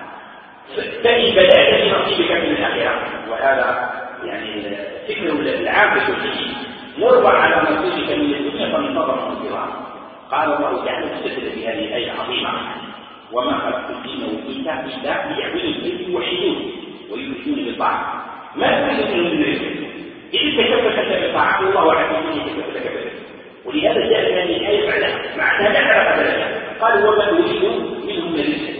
فإن بدأت بنصيبك من الآخرة وهذا يعني فكر العام الشيء مر على نصيبك من الدنيا فانتظر انتظارا. قال الله تعالى استدل بهذه الآية العظيمة وما خلقت الجن والإنس إلا ليعبدون يوحدون ويؤمنون بالطاعة ما تريد منهم من رزق إذا تكفلت أنت بالطاعة الله عز وجل يتكفل لك بالرزق. ولهذا جاء هذه الآية بعدها مع أنها لا علاقة بها قال وما أريد منهم من رزق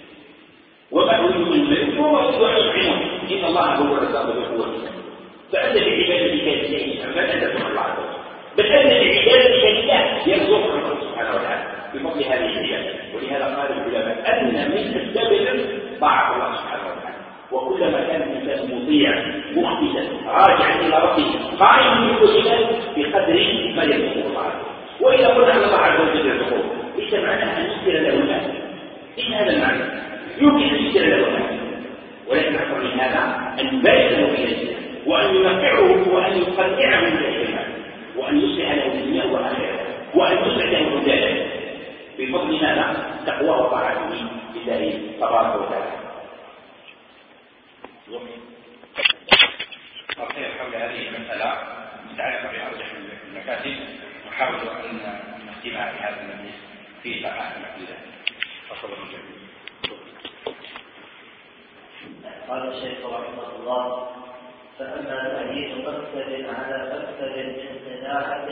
وما أريد منهم من رزق وما أريد أن يطعمون إن الله هو الرزاق ذو القوة. فأنت بعبادتك لله فأنت تدخل الله عز وجل بل أنت بعبادتك لله يرزقك الله سبحانه وتعالى بفضل هذه العبادة. ولهذا قال العلماء أن من أسباب الرزق طاعة الله سبحانه وتعالى. وكلما كان الإنسان مطيعا مخبتا راجعا إلى ربه قائما بالواجبات بقدر ما يرزقه الله عز وجل. وإذا قلنا أن الله عز وجل يرزقه ليس معناه أن يسر له المال إن هذا المعنى يمكن أن يسر له المال ولكن أكثر من هذا أن يبارك له في الإسلام وأن ينفعه وأن يقنعه من الإيمان وأن يصلح له الدنيا والآخرة وأن يسعد له ذلك بفضل هذا تقوى وطاعته لله تبارك وتعالى.
أصير حول هذه المسألة متعلقة بأرجح المكاتب نحاول أن نختمها في هذا المجلس في صحاح المسألة. فصل الجميع.
قال الشيخ رحمه الله فأما تأييد مفسد على مفسد من صناعة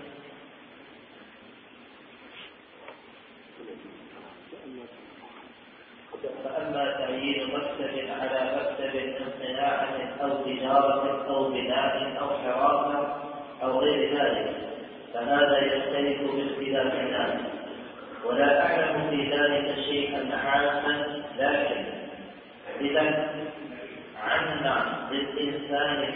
على مفسد من صناعة أو تجارة أو بناء أو حراسة أو غير ذلك فهذا يختلف باختلاف الناس ولا أعلم في ذلك شيئا عاما. لكن إذا عنا للإنسان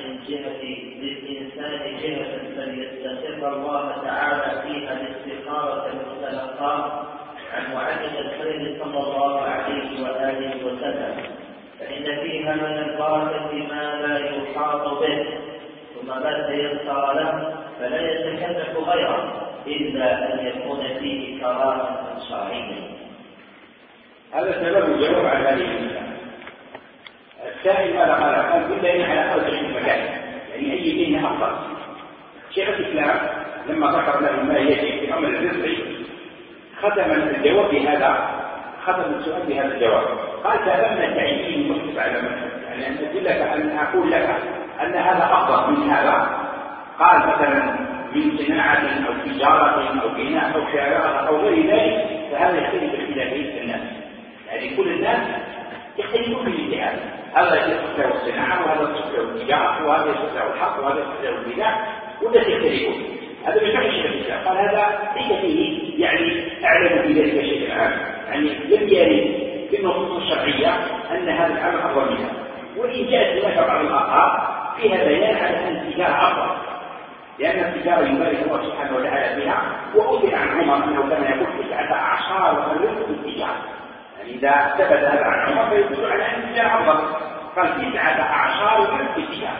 جهة فليستخر الله تعالى فيها الاستخارة المتلقاة عن معلم الخير صلى الله عليه وآله وسلم فإن فيها من البركة ما لا يحاط به ثم ما تيسر له فلا يتكلف غيره إلا أن يكون فيه كرامة شرعية.
هذا سبب الجواب عن هذه المسألة. السائل ماذا قال كلنا على أرجح المكان يعني أي دين أفضل. شيخ الإسلام لما ذكر له ما يجب في أمر الرزق ختم الجواب بهذا ختم السؤال بهذا الجواب قال فأما تعيين مختلف على مثل يعني أن أقول لك أن أقول لك أن هذا أفضل من هذا قال مثلا من صناعة أو تجارة أو بناء أو حراسة أو غير ذلك فهذا يختلف باختلاف الناس يعني كل الناس يختلفون في الاجتهاد. هذا يصح له الصناعة وهذا يصح له التجارة وهذا يصح له الحق وهذا يصح له البناء والناس يختلفون. هذا من ناحية الإسلام قال هذا ليس فيه يعني أعلم في ذلك شيء عام يعني لم يرد في النصوص الشرعية أن هذا العمل أفضل منها وإن جاءت هناك بعض الآثار فيها بيان على أن التجارة أفضل لأن التجارة يبارك الله سبحانه وتعالى فيها. وأثر عن عمر أنه كان يقول 19 وخلوه في التجارة، يعني إذا ثبت هذا عن عمر فيدل على أن التجارة أفضل. قال 19 وخلوه في التجارة،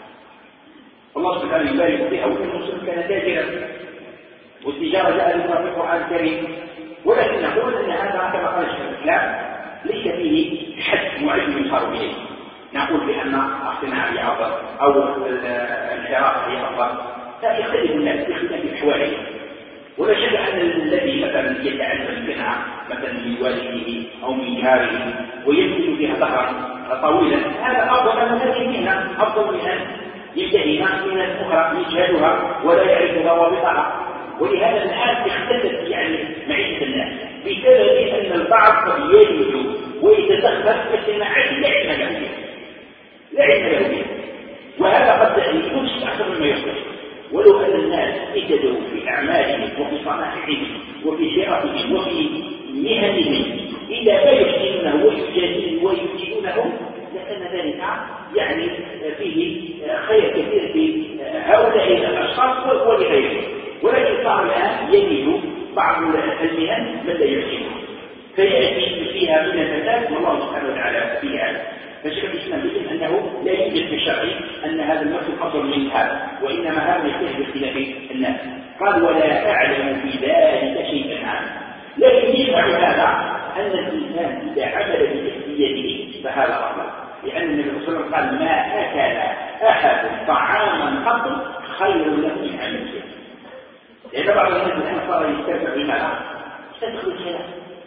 الله سبحانه يبارك فيها. وكان المسلم كان تاجرا، والتجارة جاء ذكرها في القرآن الكريم. ولكن نقول أن هذا كما قال الشيخ الإسلام ليس فيه حد معين يصار به. نقول بأن الصناعة هي أفضل أو الحراسة هي أفضل، فيختلف الناس باختلاف أحوالهم. ولا شك أن الذي مثلا يتعلم الصناعة مثلا من والده أو من جاره ويمكن فيها ظهرا طويلا، هذا أفضل من هذه المهنة، أفضل من أن ينتهي مهنة أخرى يجهلها ولا يعرف ضوابطها. ولهذا الآن اختلفت يعني معيشة الناس بسبب أن البعض قد يلج ويتدخل في الصناعات لا علم له بها، لا علم له بها، وهذا قد يفسد أكثر مما يصلح. ولو أن الناس اجتهدوا في أعمالهم وفي صنائعهم وفي شرائهم وفي مهنهم إذا ما يحسنونه ويفسدونه لأن ذلك يعني فيه خير كثير في هؤلاء الأشخاص ولغيرهم. ولكن صار الآن يجد بعض المهن من لا يحسنه فيأتي فيها من الفساد، والله سبحانه وتعالى فيها. فشيخ الإسلام يقول أنه لا يوجد في الشرع أن هذا المثل أفضل من هذا، وإنما هذا يختلف باختلاف الناس. قال ولا أعلم في ذلك شيئا عنه. لكن يشرع هذا أن الإنسان إذا عمل بيده فهذا أفضل، لأن النبي صلى الله عليه وسلم قال ما أكل أحد طعاما قط خير له من عمل يده. لأن بعض الناس الآن صار يستمتع بماذا؟ يستدخل الكلام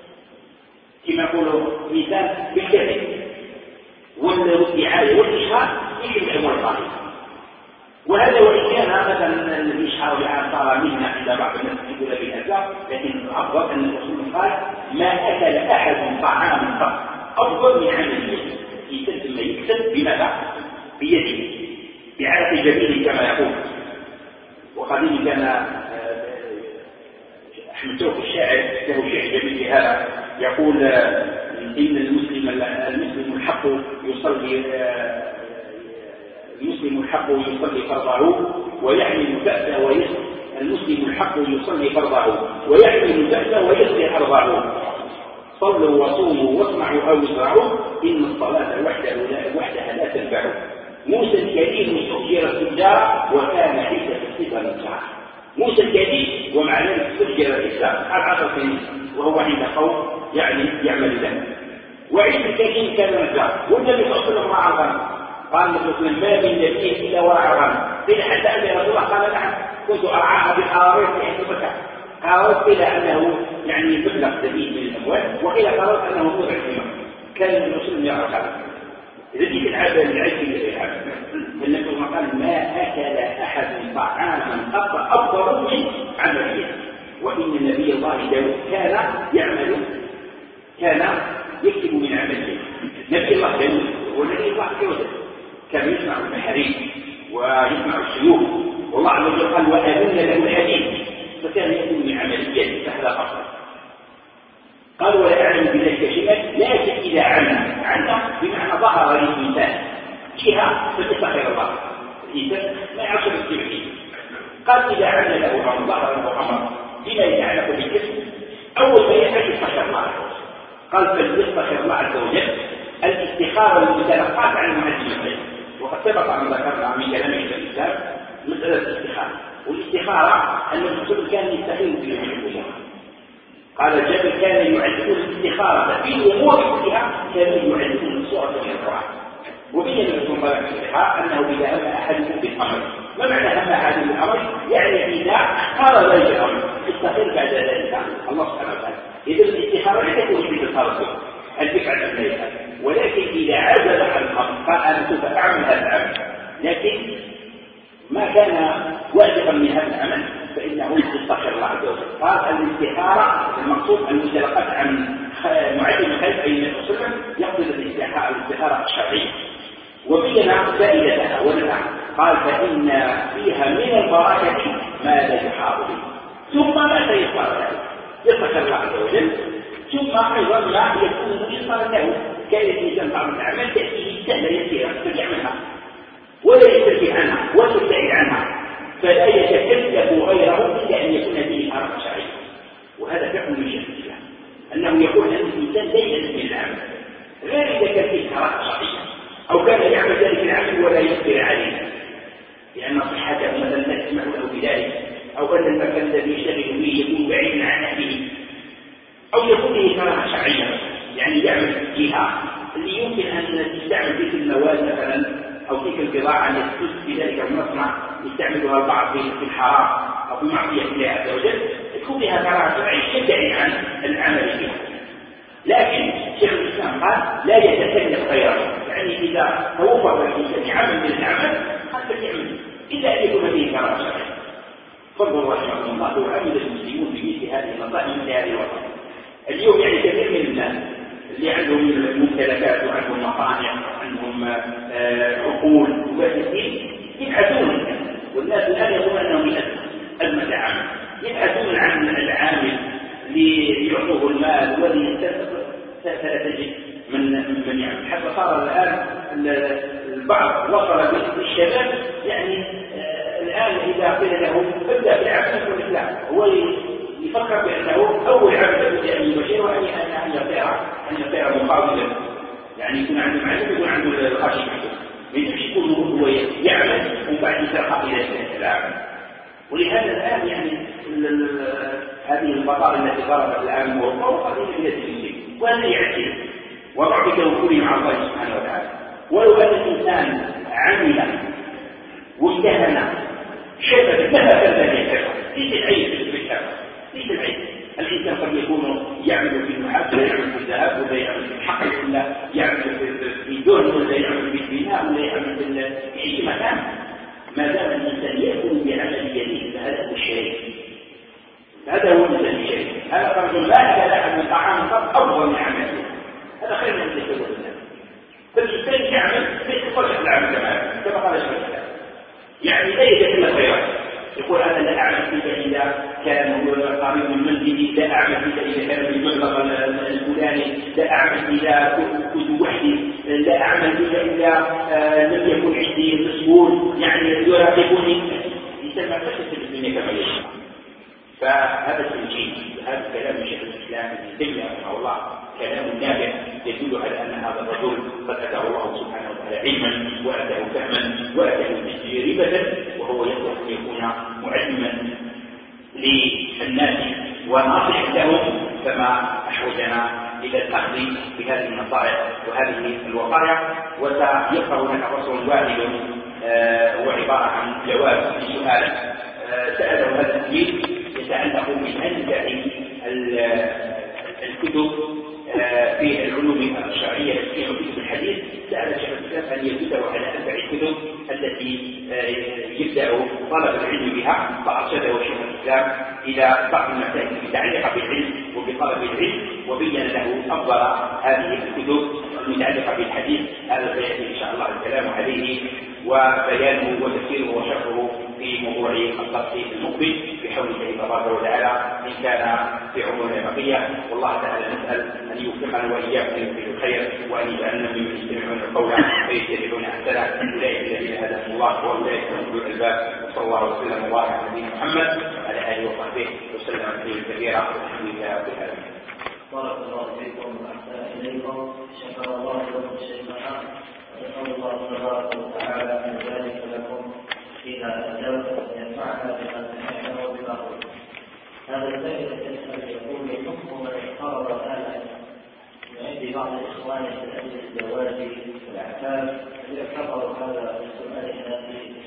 كما يقولوا مثال بالكذب والدعاية والإشهار يجب الأمور القائمة. وهذا وإن كان مثلا الإشهار الآن صار مهنة عند بعض الناس يقول بالأسباب، لكن الأفضل أن الرسول قال ما أكل أحد طعاما قط أفضل من عمل يده. يسمى يكسب بماذا؟ بيده بعرق جميل كما يقول. وقديم كان أحمد توفيق الشاعر له شعر جميل بهذا يقول إن المسلم الحق يصلي فرضه ويحمل بأسه المسلم الحق يصلي فرضه ويحمل البأس ويصلي أرضه. صلوا وصوموا واصنعوا أو ازرعوا إن الصلاة وحدها لا تنفع. موسى الكريم استؤجر التجار وكان عيسى في الصفة نصرا. موسى الكريم ومع ذلك استؤجر الإسلام على 10 سنين وهو عند قوم يعني يعمل له. وعيسى الكريم كان نصرا، والنبي صلى الله عليه وسلم راعى الغنم. قال مثل ما من نبي إلا وراعى الغنم. قيل حتى أن رسول الله قال نعم كنت أرعاها بقرارات في حيث بكى. قالت قيل أنه يعني مبلغ جديد من الأموال، وقيل قالت أنه موضع الإمام. كان المسلم يرى هذا. إذا جيت العبد العجل النبي قال ما أكل أحد طعاما قط أفضل من عملية. وإن نبي الله داود كان يكتب من عملية. نبي الله داود ونبي الله يوسف كان يسمع المحاريب ويسمع السيوف، والله عز وجل قال وأذن له الحديث فكان يكون من عملية فهذا أفضل. قال ولا أعلم بذلك شيئا، لكن إذا علم بمعنى ظهر للإنسان فيها فليستغفر الله. الإنسان ما يعرف بالتوحيد. قال إذا علم له أمر ظهر له أمر بما يتعلق بالكسب أول ما يحتاج يستغفر الله. قال فليستغفر الله عز وجل. الاستخارة المتلقاة عن المعلم الخير، وقد سبق أن ذكرنا من كلامه في الإسلام مسألة الاستخارة. والاستخارة أن الرسول كان يستخير في جميع الأمور. قال جابر كان يعلمون الاستخارة في الأمور كلها، كانوا يعلمون الصورة من القرآن. وبين الرسول صلى الله عليه وسلم أنه إذا هم أحدهم بالأمر، ما معنى هم أحدهم بالأمر؟ يعني إذا اختار ذلك الأمر استخير بعد ذلك الله سبحانه وتعالى. إذا الاستخارة لا تكون في التردد الفكرة الأمريكية، ولكن إذا عزل عن الأمر قال أنا سوف أعمل هذا العمل، لكن ما كان واجبا من هذا العمل فإنه يستغفر الله عز وجل. قال الاستخارة المقصود المتلقات عن معلم الخير أي النبي صلى الله عليه وسلم يقصد الاستخارة الشرعية. وبين فائدتها ونفعها. قال فإن فيها من البركة ما لا يحاول ثم ما سيصار له يستغفر الله عز وجل، ثم أيضا ما يكون يصار له كان الإنسان بعض الأعمال تأتيه سهلة يسيرة فيعملها ولا يسترجع عنها ولا يبتعد عنها، فلا يسمح له بذلك، أو أن المكان الذي يشتغل به يكون بعيدا عن أهله، أو يكون به كرامة شرعية، يعني يعمل فيها اللي يمكن أن تستعمل تلك المواد مثلا أو تلك البضاعة التي تسد في ذلك المصنع يستعملها البعض في الحرام أو في معصية الله عز وجل، تكون بها كرامة شرعية يدعي عن العمل فيها. لكن شيخ الإسلام قال لا يتكلف خيرا، يعني إذا توفر الإنسان عمل من الأعمال قد يعمل إلا أن يكون فيه كرامة شرعية. فانظروا رحمه الله لو عمل المسلمون بمثل هذه النصائح من هذه الوطن. اليوم يعني كثير من الناس اللي عندهم ممتلكات وعندهم مصانع وعندهم عقول وباحثين يبحثون، والناس الآن يقولون أنهم أزمة العمل، يبحثون عن العامل ليعطوه المال وليستثمر، فلا تجد من يعمل. حتى صار الآن البعض وصل بالشباب يعني الآن إذا قيل له ابدأ بالعمل يقول لا، هو يفكر بأنه أول عمل يجب أن يبشر وأن يطيع مقابلا، يعني يكون عنده معلم يكون عنده الخشية، ما يجبش يكون هو يعمل وبعد يترقى إلى العمل. ولهذا الآن يعني هذه البطالة التي ضربت الآن أوروبا وقضية بلاد المسلمين، وهذا يعجز وضع بتوكله مع الله سبحانه وتعالى. ولو أن الإنسان عمل واجتهد شبه مثلا ذلك ليس العيب في الشرع، ليس العيب. الإنسان قد يكون يعمل في النحاس ولا يعمل في الذهب ولا يعمل في الحقل ولا يعمل في الدهن ولا يعمل في البناء ولا يعمل في أي مكان، ما دام الإنسان يأكل بعمل يديه فهذا هو الشريك، هذا هو الإنسان الشريك. هذا رجل لا أكل أحد من طعام قط أفضل من عمله، هذا خير من أن يتزوج الناس. فالإنسان يعمل بيتصلح العمل كما قال الشيخ، يعني لا يتكلم خيرا، يقول أنا لا أعمل فيك إذا كان قريب من منزلي، لا أعمل فيك إذا كان في المبلغ الفلاني، لا أعمل إذا كنت وحدي، لا أعمل فيك إذا لم يكن عندي مسؤول يعني يراقبني. الإنسان ما تحس بالدنيا كما يشاء. فهذا التنجيل، هذا كلام شيخ الإسلام ابن تيمية رحمه الله كلام نافع يدل على أن هذا الرجل قد أتاه الله سبحانه وتعالى علما وأتاه فهما وأتاه تجربة، وهو يصلح أن يكون معلما للناس وناصحا لهم، كما أحوجنا إلى الأخذ بهذه النصائح وهذه الوقائع. وسيبقى هناك فصل واحد هو عبارة عن جواب لسؤال سأله هذا التلميذ يتعلق بأنجح الكتب في العلوم الشرعية في كتب الحديث. سأل شيخ الإسلام أن يدله على أنفع الكتب التي يبدأ طلب العلم بها، فأرشده شيخ الإسلام إلى بعض المسائل المتعلقة بالعلم وبطلب العلم، وبين له أفضل هذه الكتب المتعلقة بالحديث. هذا سيأتي إن شاء الله الكلام عليه وبيانه وتفسيره وشرحه في موضوع الدرس المقبل بحول الله تبارك وتعالى إن كان في عمرنا بقية. والله تعالى نسأل أن يوفقنا وإياكم في الخير، وأن يجعلنا ممن يستمعون القول فيتبعون أحسنه. أولئك الذين هداهم الله وأولئك هم أولو الألباب. وصلى الله وسلم وبارك على نبينا محمد وعلى آله وصحبه وسلم تسليما كثيرا، والحمد لله رب العالمين.
بارك الله فيكم وأحسن إليكم. شكر الله لكم شيخنا، ونسأل الله تبارك وتعالى أن يبارك لكم فيما أتيتم وأن ينفعنا بما سمعنا وبما قلنا. هذا السائل يسأل يقول: حكم من اقترض مالا من عند بعض إخوانه من أجل الزواج والأعفاف، هل يعتبر هذا السؤال النافي؟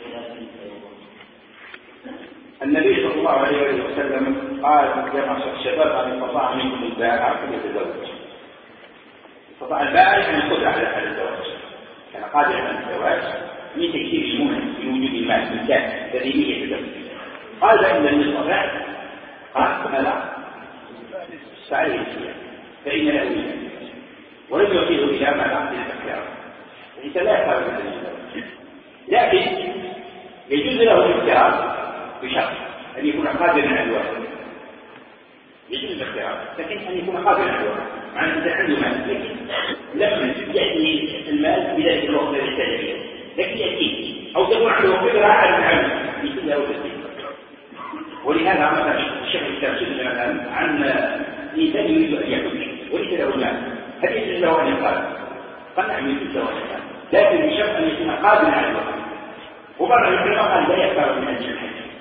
النبي صلى الله عليه وسلم قال: يا معشر الشباب من استطاع منكم الباء فليتزوج. استطاع الباء يعني القدرة على الزواج، كان قادر على الزواج من تكثير المهن في وجود المال الإنسان الذي به يتزوج. قال: إن لم يستطع قال: لا فعليه الصيام فإن له وجه، ولم يصير إلى ما لا الاختيار، فإنت لا يختار من الزواج، لكن يجوز له الاختيار بشرط أن يكون قادرا على الوالد. يجوز الاختيار لكن أن يكون قادرا على الوالد، مع أن عنده مال لكن لم يأتي المال بذلك الوقت الذي يحتاج إليه، لكن يأتي أو تكون عنده قدرة على العمل مثل أو تسليم. ولهذا مثلا الشيخ الإسلام سئل عن إنسان يريد أن يحج وليس له المال، هل يجوز له أن يقال؟ قال: نعم يجوز له أن يقال، لكن بشرط أن يكون قادرا على الوالد. وبعض العلماء قال: لا يختار من أجل الحج،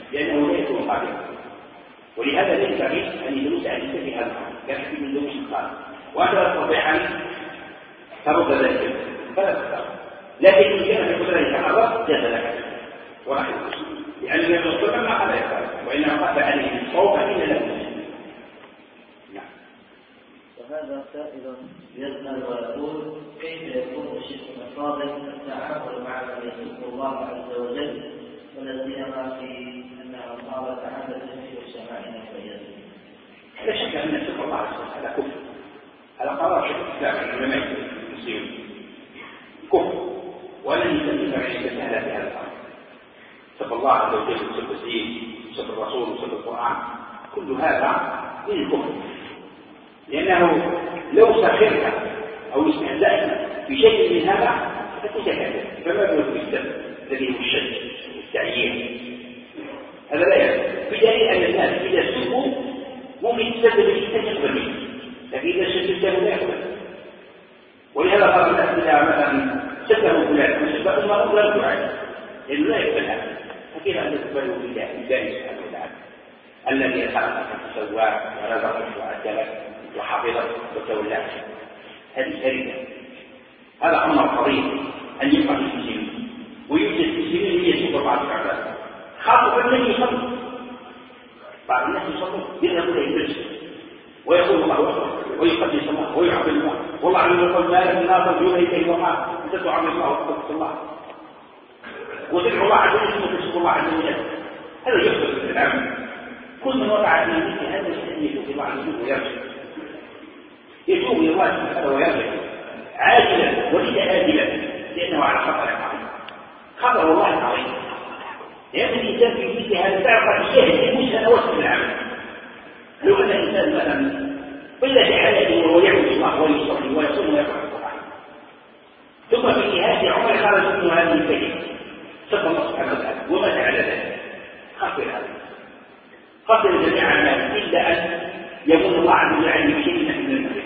مقابله. ولهذا ليس بعيد أن يدرس عليك في هذا الأمر كان في من دون شقاق وأنت لا تستطيع أن ترد ذلك فلا تختار، لكن إن كان في قدرة يتحرك جاز لك ونحن لأن النبي صلى الله عليه وسلم ما قال يفعل وإنما قال عليه الصوم إلا له.
نعم. وهذا سائل يسأل ويقول كيف يكون الشرك الفاضل التعامل مع من يسب الله عز وجل ولا سيما في أنها صارت عادة في مجتمعنا وغيره؟
لا شك أن يسب الله عز وجل هذا كفر، هذا قرار شيخ الإسلام العلماء المسلمين كفر، ولن يسلم عن يتساهل في هذا الأمر. سب الله عز وجل وسب الدين وسب الرسول وسب القرآن كل هذا من الكفر، لأنه لو سخرت أو استهزأت بشيء من هذا فكنت كافر، فما بالك بالسب الذي هو الشد والتعيين، هذا لا يكفي. بدليل أن الناس إذا سبوا ممكن تسبب الإنسان يقبل منه، لكن إذا شدته لا يقبل. ولهذا قال الناس إذا مثلا سبه فلان وسبه أمه لا يقبل عليه لأنه لا يقبلها، فكيف أن تقبله بالله سبحانه وتعالى الذي خلقك فسواك ورزقك وعدلك وحفظك وتولاك؟ هذه كارثة. هذا أمر قضية أن يبقى في المسلمين ويوجد في المسلمين يسوق بعض الأعداء، خاصة الذي يصلي. بعض الناس يصلون يذهبون إلى المسجد ويقول الله أكبر ويقدس الله ويعبد الله، والله عز وجل قال ما لكم لا ترجون إليه وما أنت تعبد الله وتقدس الله وتدعو الله عز وجل وتشكر الله عز وجل. هذا يحدث في العمل. كل من وقع في مثل هذا الشيء يتوب الله عز وجل ويرجع، يتوب الى الله سبحانه ويرجع عاجلا وليس آجلا، لأنه على خطر عظيم، خطر والله عظيم. لأن الإنسان في مثل هذا تعرف يجهد سنوات في العمل. لو أن الإنسان مثلا إلا في حياته وهو يعبد الله ويصلي ويصوم ويقرأ القرآن، ثم في نهاية عمره خرج منه هذه الكلمة سب الله سبحانه وتعالى ومات على ذلك، خطر هذا، خطر جميع الناس إلا أن يكون الله عز وجل بشيء من المسلمين.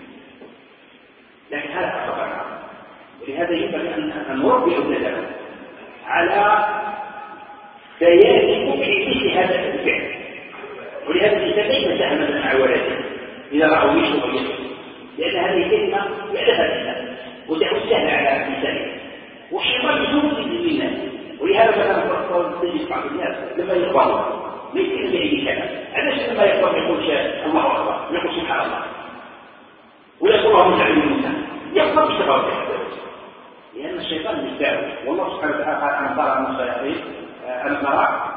لكن هذا خطر عظيم، ولهذا ينبغي أن نربي أولادنا على بيان مثل هذا الفعل. ولهذا الإنسان ليس سهلا مع ولده إذا رأوا يشرب أو يشرب، لأن هذه كلمة يعرفها الإنسان وتكون سهلة على الإنسان، والشيطان يسوق للناس. ولهذا مثلا تجد بعض الناس لما يغضبوا ليس إلا أي كلام، علاش لما يغضب يقول الله أكبر يقول سبحان الله ويقول الله مجعل الإنسان يغضب بسبب هذا، لأن الشيطان يستاهل. والله سبحانه وتعالى قال أنا ترى من الشياطين أنا ترى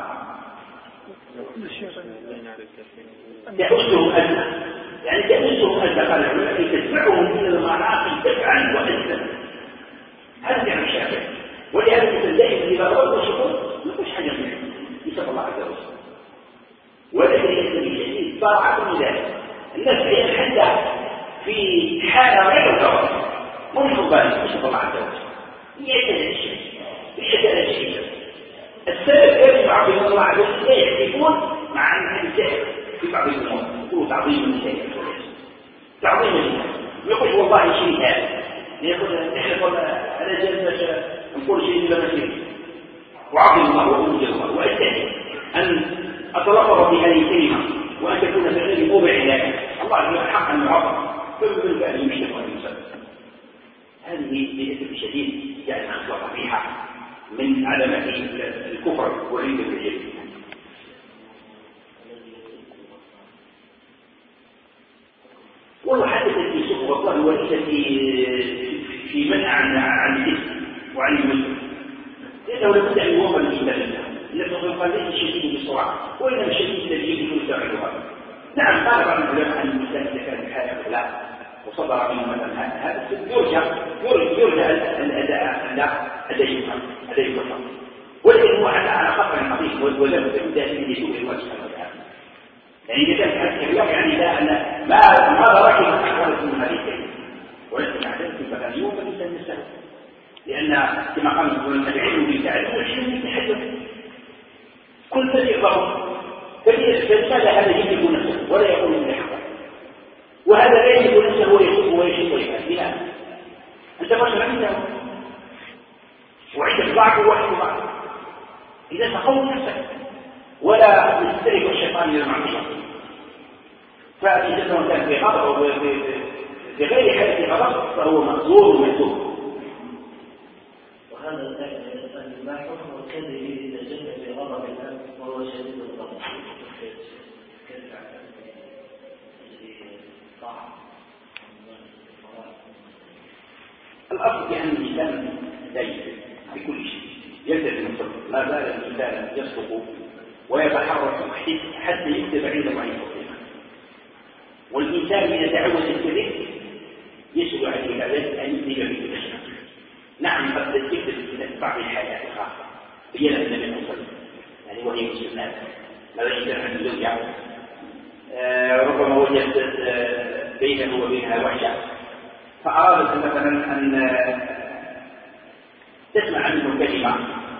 تحسهم أجنى، يعني تحسهم أجنى قال العلماء تدفعهم إلى المعاصي دفعا وأجنى. هذا يعني الشافعي. ولهذا مثل دائما إذا رأوا الشكر ما فيش حاجة منه يسأل الله عز وجل، ولكن يسأل الشديد طاعة من ذلك. الناس هي حتى في حالة غير الكرم مش مبالغ يسأل الله عز وجل يعتذر الشيء يعتذر الشيء. السلف يجمع بين الله عز وجل لا يحتفون مع أن الجهل في بعض الأمور يقولوا تعظيم الشيء، تعظيم الشيء يقول والله شيء هذا يقول نحن على جنب نقول شيء لا مسير وعظم الله وأنزل الله وأجتهد أن أتلفظ بهذه الكلمة وأن تكون فعلي موضع ذلك الله يقول حق أن يعظم فمن بأن يشتغل الإنسان. هذه للأسف الشديد يعني خصلة قبيحة من علامات الكفر والعياذ بالله. والله حدثت في سوء والله وليس في منع عن الاسم وعن المسلم، لأنه لابد أن يوفر الإيمان لأنه قال ليس الشديد بالسرعة وإنما الشديد الذي يجب يستوعبها. نعم قال بعض العلماء أن الإنسان إذا كان بحالة لا وصدر منه مثلا هذا يرجع أداء يفهم، ولكن هو على خطر عظيم ولم يكن ذلك يسوء الله سبحانه وتعالى. يعني إذا كان هذا الكلام يعني لا أن ما رأيت من أحوال من هذه الكلمة، ولكن أعتقد فكان يوم الإنسان يستهل، لأن كما قال ابن العلم بالتعلم والعلم بالتحدث كل شيء ضروري. فلماذا هذا يجب نفسه ولا يقول من الحق، وهذا لا يجب نفسه ويسب ويشب ويفعل؟ لماذا؟ أنت بشر عنده وعندك ضعف وواحد ضعف، إذا تقوم نفسك ولا الشيطان إلى المعصية. فإذا كان في غضب أو بغير حالة غضب فهو مأزور ومأزور.
وهذا ما حكم الكذب إذا جاء في غضب الناس وهو شديد الغضب؟
الأصل بأن الإنسان دايم بكل شيء يلتزم الصدق، لا زال الإنسان يصدق ويتحرك حتى يكتب عنده عن الصدق. والإنسان إذا تعود الكذب يشغل عليه هذا أن يكذب بكل شيء. نعم قد تكذب في بعض الحالات الخاصة بينها النبي صلى الله عليه وسلم يعني وهي مسلمات لو الإنسان عن زوجها ربما وجد بينه وبينها وحشة فأرادت مثلا أن تسمع عنه كلمة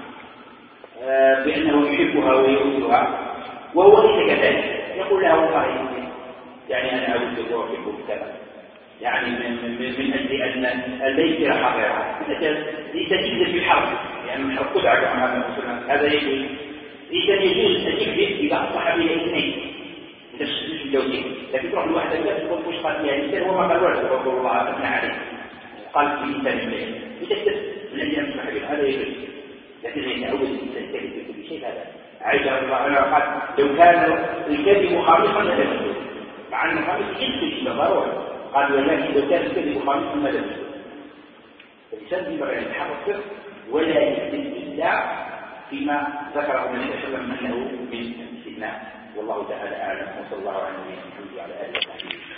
بأنه يحبها ويؤثرها وهو ليس كذلك، يقول لها والله يعني أنا أودك وأحبك كذا يعني من أجل أن ليس حقيقة لتجد في الحرب يعني الحرب خدعة كما هذا المسلم هذا يجوز. إذا يجوز أن يكذب إذا أصبح بين اثنين مش الزوجين، لكن تروح الواحدة لا تقول مش قال يعني الإنسان هو ما قال ولا تقول الله أثنى عليه قال في الإنسان الليل يتكتب من أجل أن تصبح بين هذا يجوز. لكن إذا يتعود الإنسان يكذب في كل شيء هذا عائشة رضي الله عنها قال لو كان الكذب خالصا لجوز مع أن الخالص يجوز ضروري قال ولكن لو كان الكذب خالصا ما لم يكن. الإنسان ينبغي أن يتحرك ولا يكذب إلا فيما ذكره النبي صلى الله عليه وسلم أنه من الاستثناء. والله تعالى أعلم وصلى الله على نبينا محمد وعلى آله وصحبه.